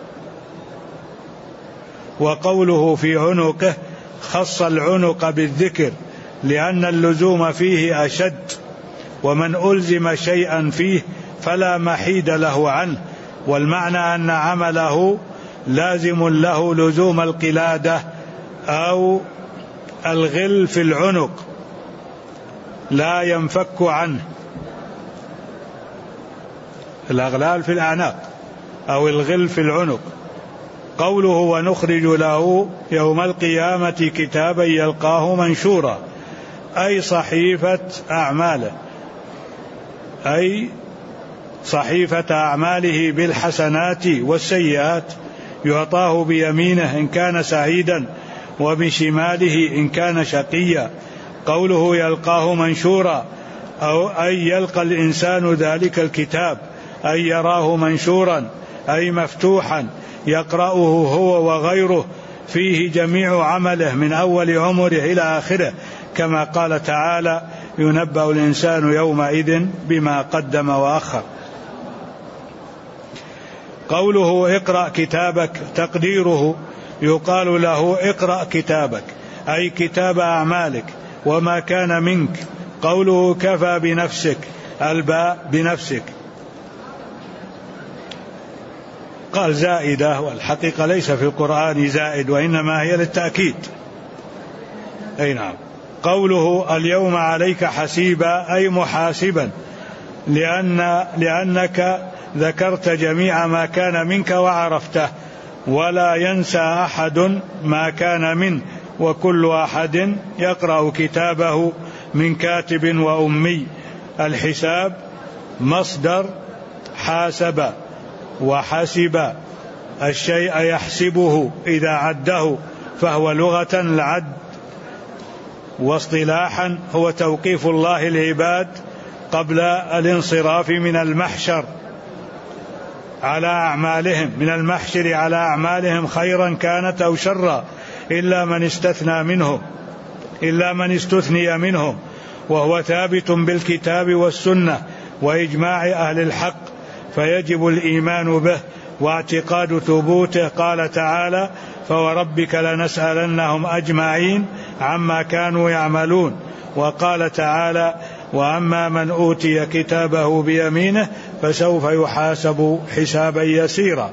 وقوله في عنقه خص العنق بالذكر لأن اللزوم فيه أشد، ومن ألزم شيئا فيه فلا محيد له عنه. والمعنى أن عمله لازم له لزوم القلادة أو الغل في العنق لا ينفك عنه، الأغلال في الأعناق أو الغل في العنق. قوله ونخرج له يوم القيامة كتابا يلقاه منشورا، أي صحيفة أعماله، أي صحيفة أعماله بالحسنات والسيئات، يعطاه بيمينه إن كان سعيدا وبشماله إن كان شقيا. قوله يلقاه منشورا أو أي يلقى الإنسان ذلك الكتاب، أي يراه منشورا أي مفتوحا يقرأه هو وغيره، فيه جميع عمله من أول عمره إلى آخره، كما قال تعالى ينبأ الإنسان يومئذ بما قدم وأخر. قوله اقرأ كتابك تقديره يقال له اقرأ كتابك أي كتاب أعمالك وما كان منك. قوله كفى بنفسك الباء بنفسك قال زائدة، والحقيقة ليس في القرآن زائد وإنما هي للتأكيد. أي نعم. قوله اليوم عليك حسيبا أي محاسبا لأنك ذكرت جميع ما كان منك وعرفته، ولا ينسى أحد ما كان منه، وكل أحد يقرأ كتابه من كاتب وأمي. الحساب مصدر حاسب وحسب الشيء يحسبه إذا عده، فهو لغة العد، واصطلاحا هو توقيف الله العباد قبل الانصراف من المحشر على أعمالهم، من المحشر على أعمالهم خيرا كانت أو شرا، إلا من استثني منهم، وهو ثابت بالكتاب والسنة وإجماع أهل الحق، فيجب الإيمان به واعتقاد ثبوته. قال تعالى فوربك لنسألنهم أجمعين عما كانوا يعملون. وقال تعالى وأما من أوتي كتابه بيمينه فسوف يحاسب حسابا يسيرا.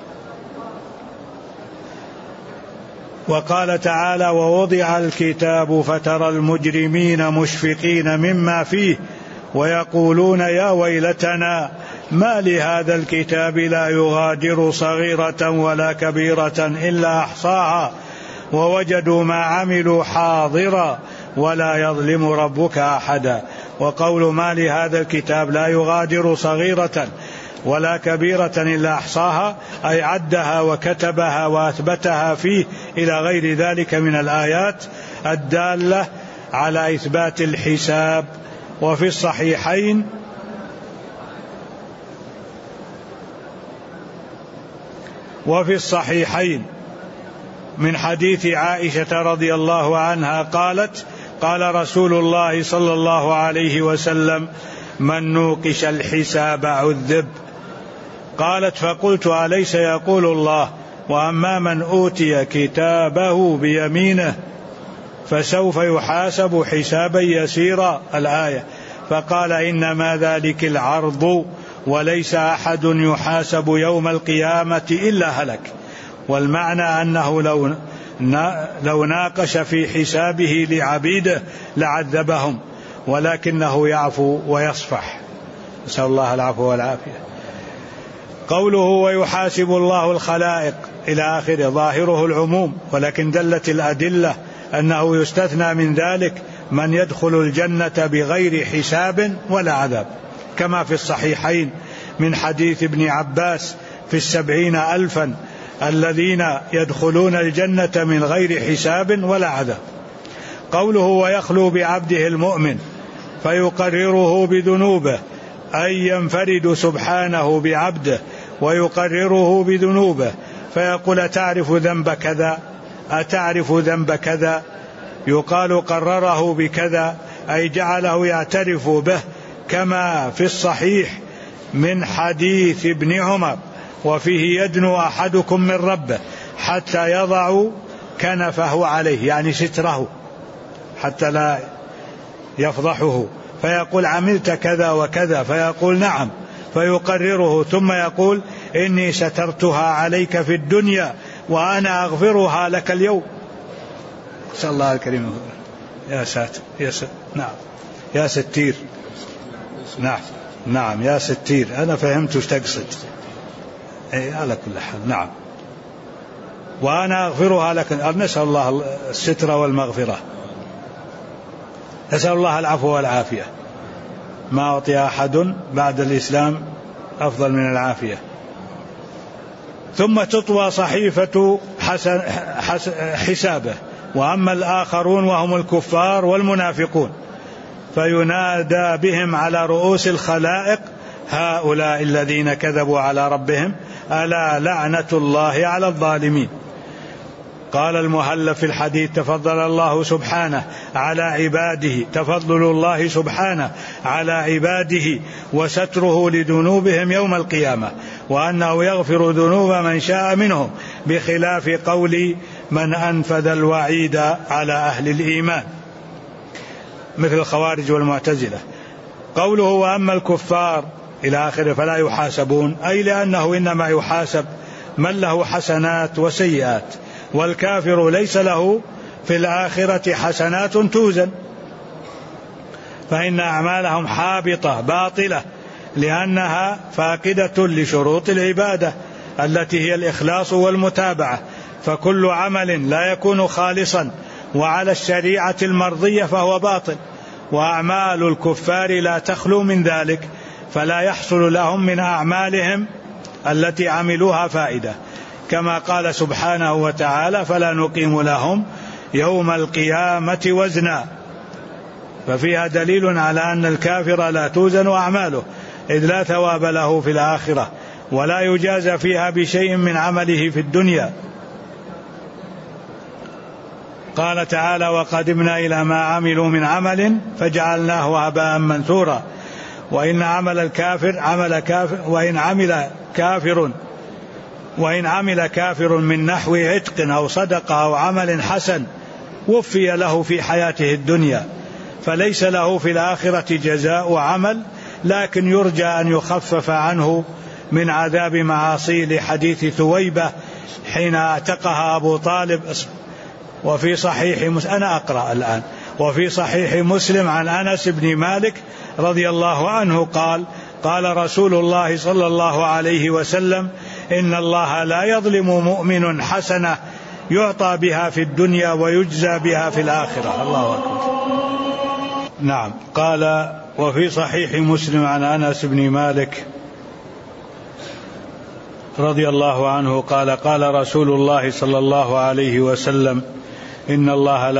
وقال تعالى ووضع الكتاب فترى المجرمين مشفقين مما فيه ويقولون يا ويلتنا ما لهذا الكتاب لا يغادر صغيرة ولا كبيرة إلا أحصاها ووجدوا ما عملوا حاضرا ولا يظلم ربك أحدا. وقول ما لهذا الكتاب لا يغادر صغيرة ولا كبيرة إلا أحصاها أي عدها وكتبها وأثبتها فيه، إلى غير ذلك من الآيات الدالة على إثبات الحساب. وفي الصحيحين من حديث عائشة رضي الله عنها قالت قال رسول الله صلى الله عليه وسلم من نوقش الحساب عذب. قالت فقلت أليس يقول الله وأما من أوتي كتابه بيمينه فسوف يحاسب حسابا يسيرا الآية. فقال إنما ذلك العرض وليس أحد يحاسب يوم القيامة إلا هلك. والمعنى أنه لو ناقش في حسابه لعبيده لعذبهم ولكنه يعفو ويصفح، نسأل الله العفو والعافية. قوله ويحاسب الله الخلائق إلى آخره ظاهره العموم، ولكن دلت الأدلة أنه يستثنى من ذلك من يدخل الجنة بغير حساب ولا عذاب، كما في الصحيحين من حديث ابن عباس في 70,000 الذين يدخلون الجنة من غير حساب ولا عذاب. قوله ويخلو بعبده المؤمن فيقرره بذنوبه، أي ينفرد سبحانه بعبده ويقرره بذنوبه فيقول أتعرف ذنب كذا، أتعرف ذنب كذا، يقال قرره بكذا أي جعله يعترف به، كما في الصحيح من حديث ابن عمر وفيه يدنو أحدكم من ربه حتى يضع كنفه عليه، يعني ستره حتى لا يفضحه، فيقول عملت كذا وكذا فيقول نعم فيقرره، ثم يقول إني سترتها عليك في الدنيا وأنا أغفرها لك اليوم. صلى الله الكريم. يا ساتر يا ساتر. نعم يا ستير. نعم يا ستير، أنا فهمت وش تقصد. على كل حال نعم. وأنا أغفرها لك، نسأل الله الستر والمغفرة، نسأل الله العفو والعافية. ما أعطي أحد بعد الإسلام أفضل من العافية. ثم تطوى صحيفة حسابه، وأما الآخرون وهم الكفار والمنافقون فينادى بهم على رؤوس الخلائق هؤلاء الذين كذبوا على ربهم ألا لعنة الله على الظالمين. قال المهلب في الحديث تفضل الله سبحانه على عباده، تفضل الله سبحانه على عباده وستره لذنوبهم يوم القيامة، وأنه يغفر ذنوب من شاء منهم، بخلاف قول من أنفذ الوعيد على أهل الإيمان مثل الخوارج والمعتزلة. قوله وأما الكفار إلى آخره فلا يحاسبون، أي لأنه إنما يحاسب من له حسنات وسيئات، والكافر ليس له في الآخرة حسنات توزن، فإن أعمالهم حابطة باطلة لأنها فاقدة لشروط العبادة التي هي الإخلاص والمتابعة، فكل عمل لا يكون خالصا وعلى الشريعة المرضية فهو باطل، وأعمال الكفار لا تخلو من ذلك، فلا يحصل لهم من أعمالهم التي عملوها فائدة، كما قال سبحانه وتعالى فلا نقيم لهم يوم القيامة وزنا، ففيها دليل على أن الكافر لا توزن أعماله، إذ لا ثواب له في الآخرة ولا يجازى فيها بشيء من عمله في الدنيا. قال تعالى وقدمنا إلى ما عملوا من عمل فجعلناه هباء منثورا. وإن عمل كافر من نحو عتق أو صدقة أو عمل حسن وفي له في حياته الدنيا، فليس له في الآخرة جزاء عمل، لكن يرجى أن يخفف عنه من عذاب معاصي، لحديث ثويبة حين اعتقها أبو طالب. وفي صحيح أنا أقرأ الآن. وفي صحيح مسلم عن أنس بن مالك رضي الله عنه قال قال رسول الله صلى الله عليه وسلم إن الله لا يظلم مؤمن حسنة يعطى بها في الدنيا ويجزى بها في الآخرة. الله أكبر. نعم. قال وفي صحيح مسلم عن أنس بن مالك رضي الله عنه قال قال رسول الله صلى الله عليه وسلم إن الله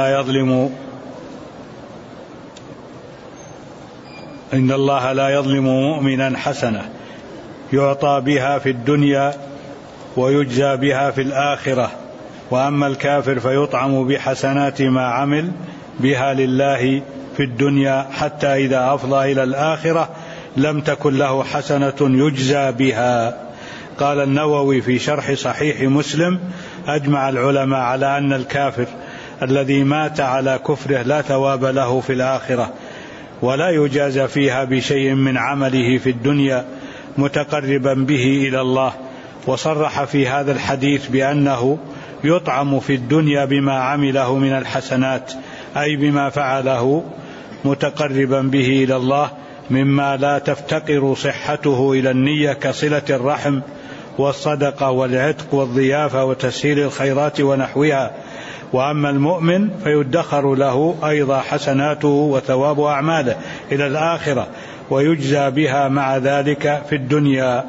لا يظلم مؤمنا حسنة يعطى بها في الدنيا ويجزى بها في الآخرة، وأما الكافر فيطعم بحسنات ما عمل بها لله في الدنيا حتى إذا أفضى إلى الآخرة لم تكن له حسنة يجزى بها. قال النووي في شرح صحيح مسلم: أجمع العلماء على أن الكافر الذي مات على كفره لا ثواب له في الآخرة، ولا يجازى فيها بشيء من عمله في الدنيا متقربا به إلى الله. وصرح في هذا الحديث بأنه يطعم في الدنيا بما عمله من الحسنات، أي بما فعله متقربا به إلى الله مما لا تفتقر صحته إلى النية كصلة الرحم والصدقة والعتق والضيافة وتسهيل الخيرات ونحوها. وأما المؤمن فيدخر له أيضا حسناته وثواب أعماله إلى الآخرة، ويجزى بها مع ذلك في الدنيا.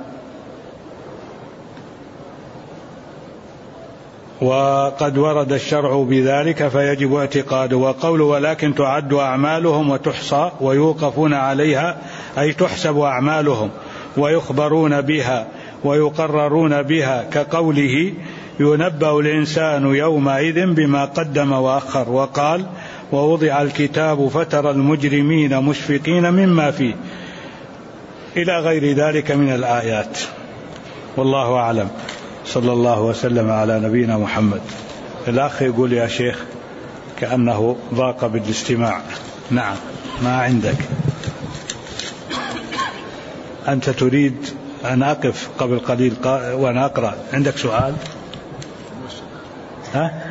وقد ورد الشرع بذلك فيجب اعتقاده. وقوله: ولكن تعد أعمالهم وتحصى ويوقفون عليها، أي تحسب أعمالهم ويخبرون بها ويقررون بها، كقوله: ينبأ الإنسان يومئذ بما قدم وأخر. وقال: ووضع الكتاب فترى المجرمين مشفقين مما فيه، إلى غير ذلك من الآيات. والله أعلم. صلى الله وسلم على نبينا محمد. الأخ يقول: يا شيخ كأنه ضاق بالاستماع. نعم، ما عندك؟ أنت تريد أن أقف قبل قليل وأنا أقرأ؟ عندك سؤال؟ ها؟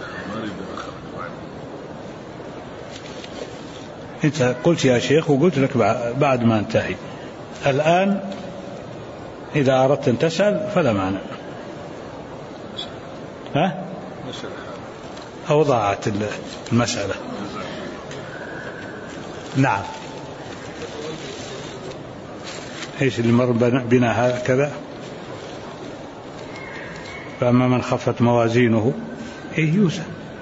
أنت قلت يا شيخ وقلت لك بعد ما انتهي. الآن إذا أردت أن تسأل فلا مانع. ها؟ أو ضاعت المسألة. نعم. إيش اللي مر بنا هكذا؟ فأما من خفت موازينه يوزن.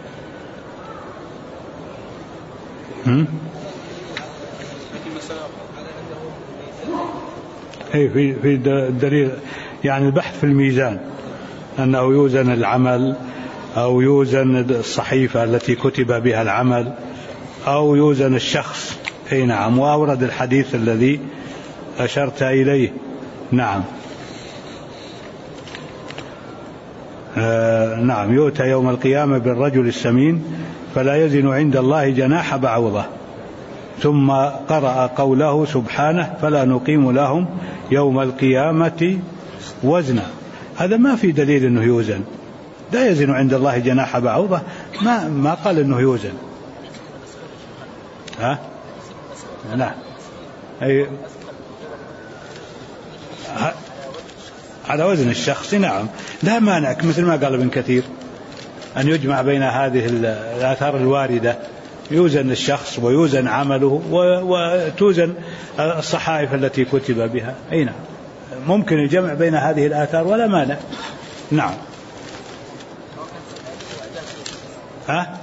في الدليل يعني البحث في الميزان أنه يوزن العمل، أو يوزن الصحيفة التي كتب بها العمل، أو يوزن الشخص. أي نعم. وأورد الحديث الذي أشرت إليه. نعم. نعم. يؤتى يوم القيامة بالرجل السمين فلا يزن عند الله جناح بعوضة. ثم قرأ قوله سبحانه: فلا نقيم لهم يوم القيامة وزنا. هذا ما في دليل أنه يوزن. لا يزن عند الله جناح بعوضة، ما قال أنه يوزن. ها؟ لا. على وزن الشخص. نعم، لا مانع، مثل ما قال ابن كثير، أن يجمع بين هذه الآثار الواردة، يوزن الشخص ويوزن عمله وتوزن الصحائف التي كتب بها. أي نعم، ممكن الجمع بين هذه الآثار ولا مانع. نعم. ها؟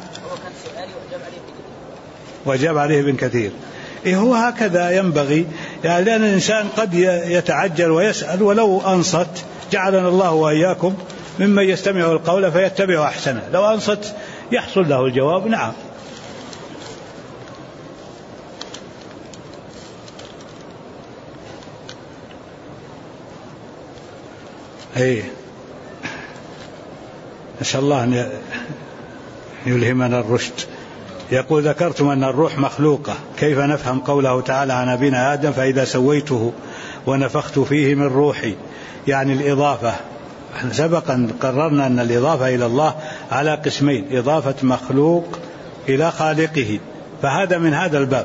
وجاب عليه ابن كثير. هو هكذا ينبغي، يعني لأن الإنسان قد يتعجل ويسأل، ولو أنصت جعلنا الله وإياكم ممن يستمع القول فيتبع أحسنه. لو أنصت يحصل له الجواب. نعم. نسأل الله أن يلهمنا الرشد. يقول: ذكرتم أن الروح مخلوقة، كيف نفهم قوله تعالى عن أبينا آدم: فإذا سويته ونفخت فيه من روحي؟ يعني الإضافة. سبقا قررنا أن الإضافة إلى الله على قسمين: إضافة مخلوق إلى خالقه، فهذا من هذا الباب.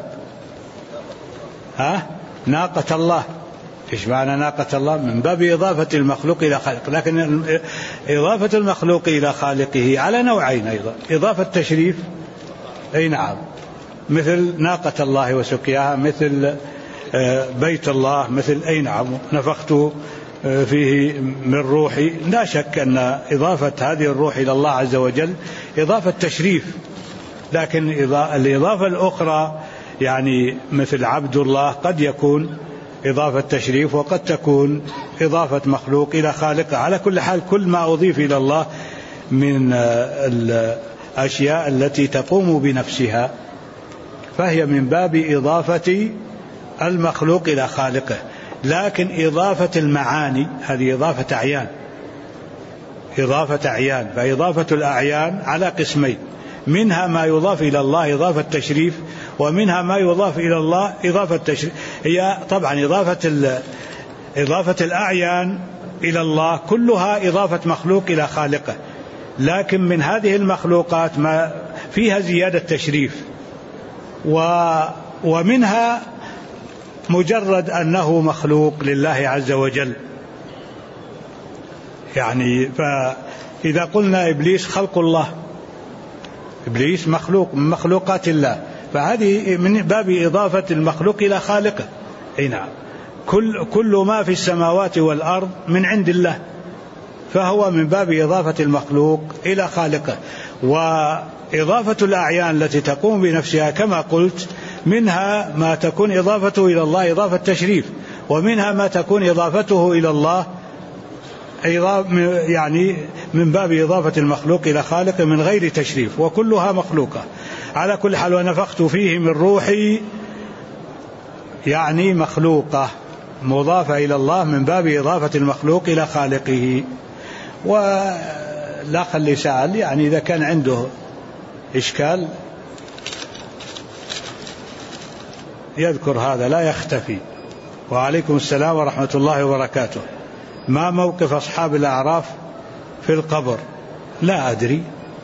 ناقة الله، إيش معنى ناقة الله؟ من باب إضافة المخلوق إلى خالق. لكن إضافة المخلوق إلى خالقه على نوعين أيضا: إضافة تشريف، أي نعم، مثل ناقة الله وسقياها، مثل بيت الله، مثل أي نعم نفخت فيه من روحي. لا شك أن إضافة هذه الروح إلى الله عز وجل إضافة تشريف. لكن الإضافة الأخرى يعني مثل عبد الله قد يكون إضافة تشريف، وقد تكون إضافة مخلوق إلى خالقه. على كل حال كل ما أضيف إلى الله من الأشياء التي تقوم بنفسها فهي من باب إضافة المخلوق إلى خالقه، لكن إضافة المعاني هذه إضافة أعيان، فإضافة الأعيان على قسمين، منها ما يضاف إلى الله إضافة تشريف، ومنها ما يضاف إلى الله إضافة تشريف. هي طبعا إضافة الأعيان إلى الله كلها إضافة مخلوق إلى خالقه، لكن من هذه المخلوقات ما فيها زيادة تشريف، ومنها مجرد أنه مخلوق لله عز وجل. يعني فإذا قلنا إبليس خلق الله، إبليس مخلوق من مخلوقات الله، فهذه من باب إضافة المخلوق إلى خالقه. نعم، كل ما في السماوات والأرض من عند الله، فهو من باب إضافة المخلوق إلى خالقه. وإضافة الأعيان التي تقوم بنفسها كما قلت، منها ما تكون إضافته إلى الله إضافة تشريف، ومنها ما تكون إضافته إلى الله يعني من باب إضافة المخلوق إلى خالقه من غير تشريف، وكلها مخلوقة. على كل حال، ونفخت فيه من روحي يعني مخلوقة مضافة إلى الله من باب إضافة المخلوق إلى خالقه. والأخ اللي سأل يعني إذا كان عنده إشكال يذكر هذا لا يختفي. وعليكم السلام ورحمة الله وبركاته. ما موقف أصحاب الأعراف في القبر؟ لا أدري.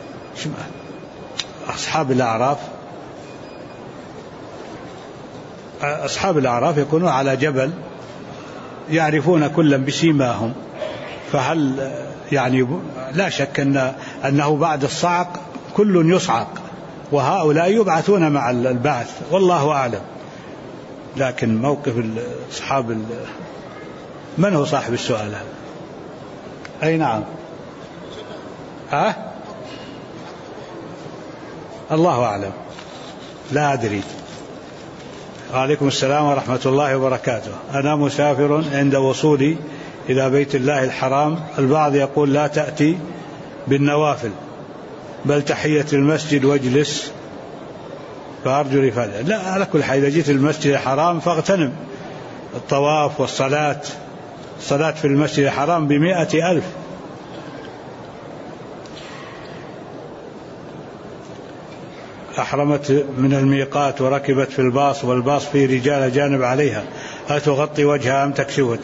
أصحاب الأعراف يكونون على جبل يعرفون كلا بسيماهم، فهل يعني لا شك أنه بعد الصعق كل يصعق، وهؤلاء يبعثون مع البعث، والله أعلم. لكن موقف أصحاب من هو صاحب السؤال هذا؟ أي نعم. الله أعلم، لا أدري. وعليكم السلام ورحمة الله وبركاته. أنا مسافر عند وصولي إلى بيت الله الحرام، البعض يقول لا تأتي بالنوافل بل تحية المسجد واجلس، فأرجو الإفادة. لا، على كل حال إذا جيت المسجد الحرام فاغتنم الطواف والصلاة. الصلاة في المسجد الحرام ب100,000. أحرمت من الميقات وركبت في الباص والباص فيه رجال جانب عليها، أتغطي وجهها أم تكشفه؟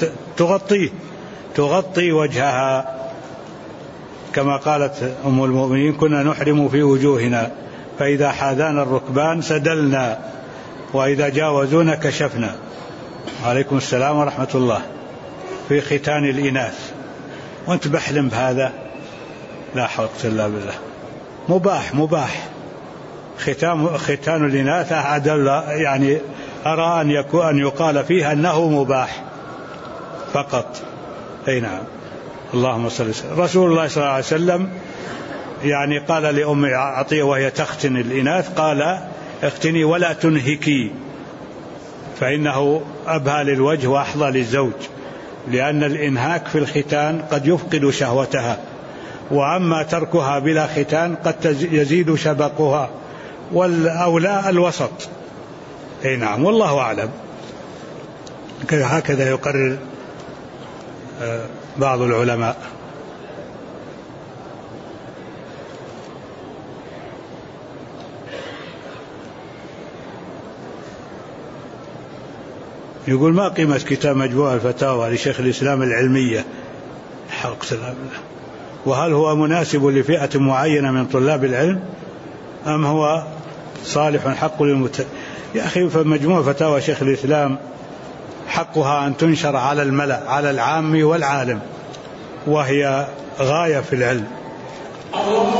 تغطي وجهها، كما قالت أم المؤمنين كنا نحرم في وجوهنا فإذا حاذانا الركبان سدلنا وإذا جاوزونا كشفنا. عليكم السلام ورحمة الله. في ختان الإناث، وأنت بحلم بهذا؟ لا حول إلا بالله. مباح ختان الإناث أدل، يعني أرى أن يقال فيه أنه مباح فقط. أي نعم. اللهم صل وسلم. رسول الله صلى الله عليه وسلم يعني قال لأم عطية وهي تختن الإناث، قال اختني ولا تنهكي فإنه أبهى للوجه وأحظى للزوج، لأن الإنهاك في الختان قد يفقد شهوتها، وأما تركها بلا ختان قد يزيد شبقها، والأولى الوسط. أي نعم، والله أعلم. هكذا يقرر بعض العلماء. يقول ما قيمة كتاب مجموع الفتاوى لشيخ الإسلام العلمية؟ وهل هو مناسب لفئة معينة من طلاب العلم أم هو صالح حق يا أخي، فمجموع فتاوى شيخ الإسلام حقها أن تنشر على الملأ، على العام والعالم، وهي غاية في العلم.